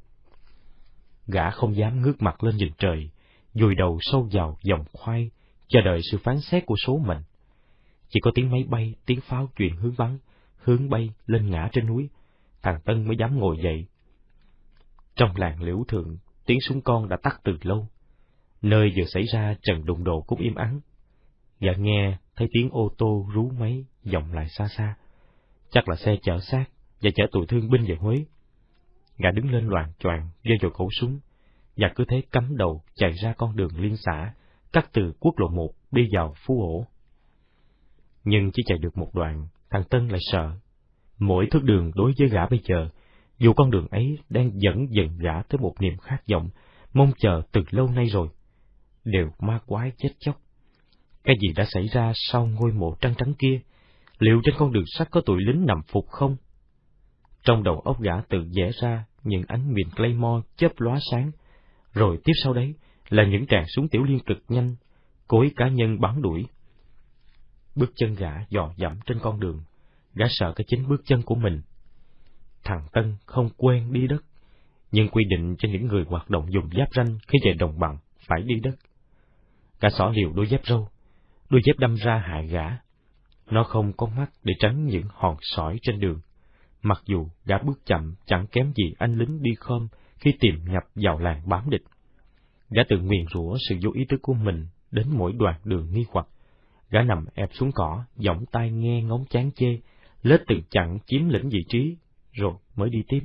[SPEAKER 2] Gã không dám ngước mặt lên nhìn trời, vùi đầu sâu vào vòng khoai, chờ đợi sự phán xét của số mệnh. Chỉ có tiếng máy bay, tiếng pháo chuyển hướng bắn, hướng bay lên ngã trên núi, thằng Tân mới dám ngồi dậy. Trong làng Liễu Thượng, tiếng súng con đã tắt từ lâu. Nơi vừa xảy ra trận đụng độ cũng im ắng. Gã nghe thấy tiếng ô tô rú máy vọng lại xa xa. Chắc là xe chở xác và chở tù thương binh về Huế. Gã đứng lên loạng choạng giơ vào khẩu súng và cứ thế cắm đầu chạy ra con đường liên xã, cắt từ quốc lộ 1 đi vào Phú Ổ. Nhưng chỉ chạy được một đoạn, thằng Tân lại sợ. Mỗi thước đường đối với gã bây giờ, dù con đường ấy đang dẫn dần gã tới một niềm khát vọng, mong chờ từ lâu nay rồi, đều ma quái chết chóc. Cái gì đã xảy ra sau ngôi mộ trăng trắng kia? Liệu trên con đường sắt có tụi lính nằm phục không? Trong đầu óc gã tự vẽ ra những ánh mìn Claymore chớp lóa sáng, rồi tiếp sau đấy là những tràng súng tiểu liên cực nhanh, cối cá nhân bám đuổi. Bước chân gã dò dẫm trên con đường, gã sợ cái chính bước chân của mình. Thằng Tân không quen đi đất, nhưng quy định cho những người hoạt động dùng giáp ranh khi về đồng bằng phải đi đất. Gã xỏ liều đôi dép râu, đôi dép đâm ra hại gã. Nó không có mắt để tránh những hòn sỏi trên đường, mặc dù gã bước chậm chẳng kém gì anh lính đi khom khi tìm nhập vào làng bám địch. Gã tự nguyền rủa sự vô ý thức của mình đến mỗi đoạn đường nghi hoặc. Gã nằm ép xuống cỏ, giỏng tai nghe ngóng chán chê, lết từng chặng chiếm lĩnh vị trí, rồi mới đi tiếp.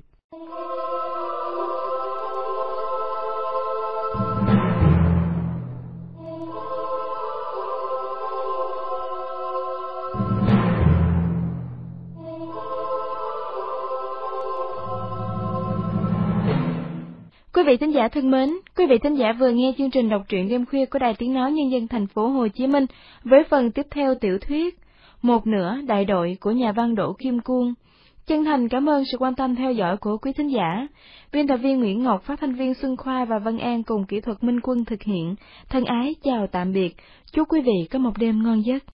[SPEAKER 1] Quý vị thính giả thân mến, quý vị thính giả vừa nghe chương trình đọc truyện đêm khuya của Đài Tiếng nói Nhân dân thành phố Hồ Chí Minh với phần tiếp theo tiểu thuyết Một nửa đại đội của nhà văn Đỗ Kim Cuông. Chân thành cảm ơn sự quan tâm theo dõi của quý thính giả. Biên tập viên Nguyễn Ngọc, phát thanh viên Xuân Khoa và Vân An cùng kỹ thuật Minh Quân thực hiện. Thân ái chào tạm biệt. Chúc quý vị có một đêm ngon giấc.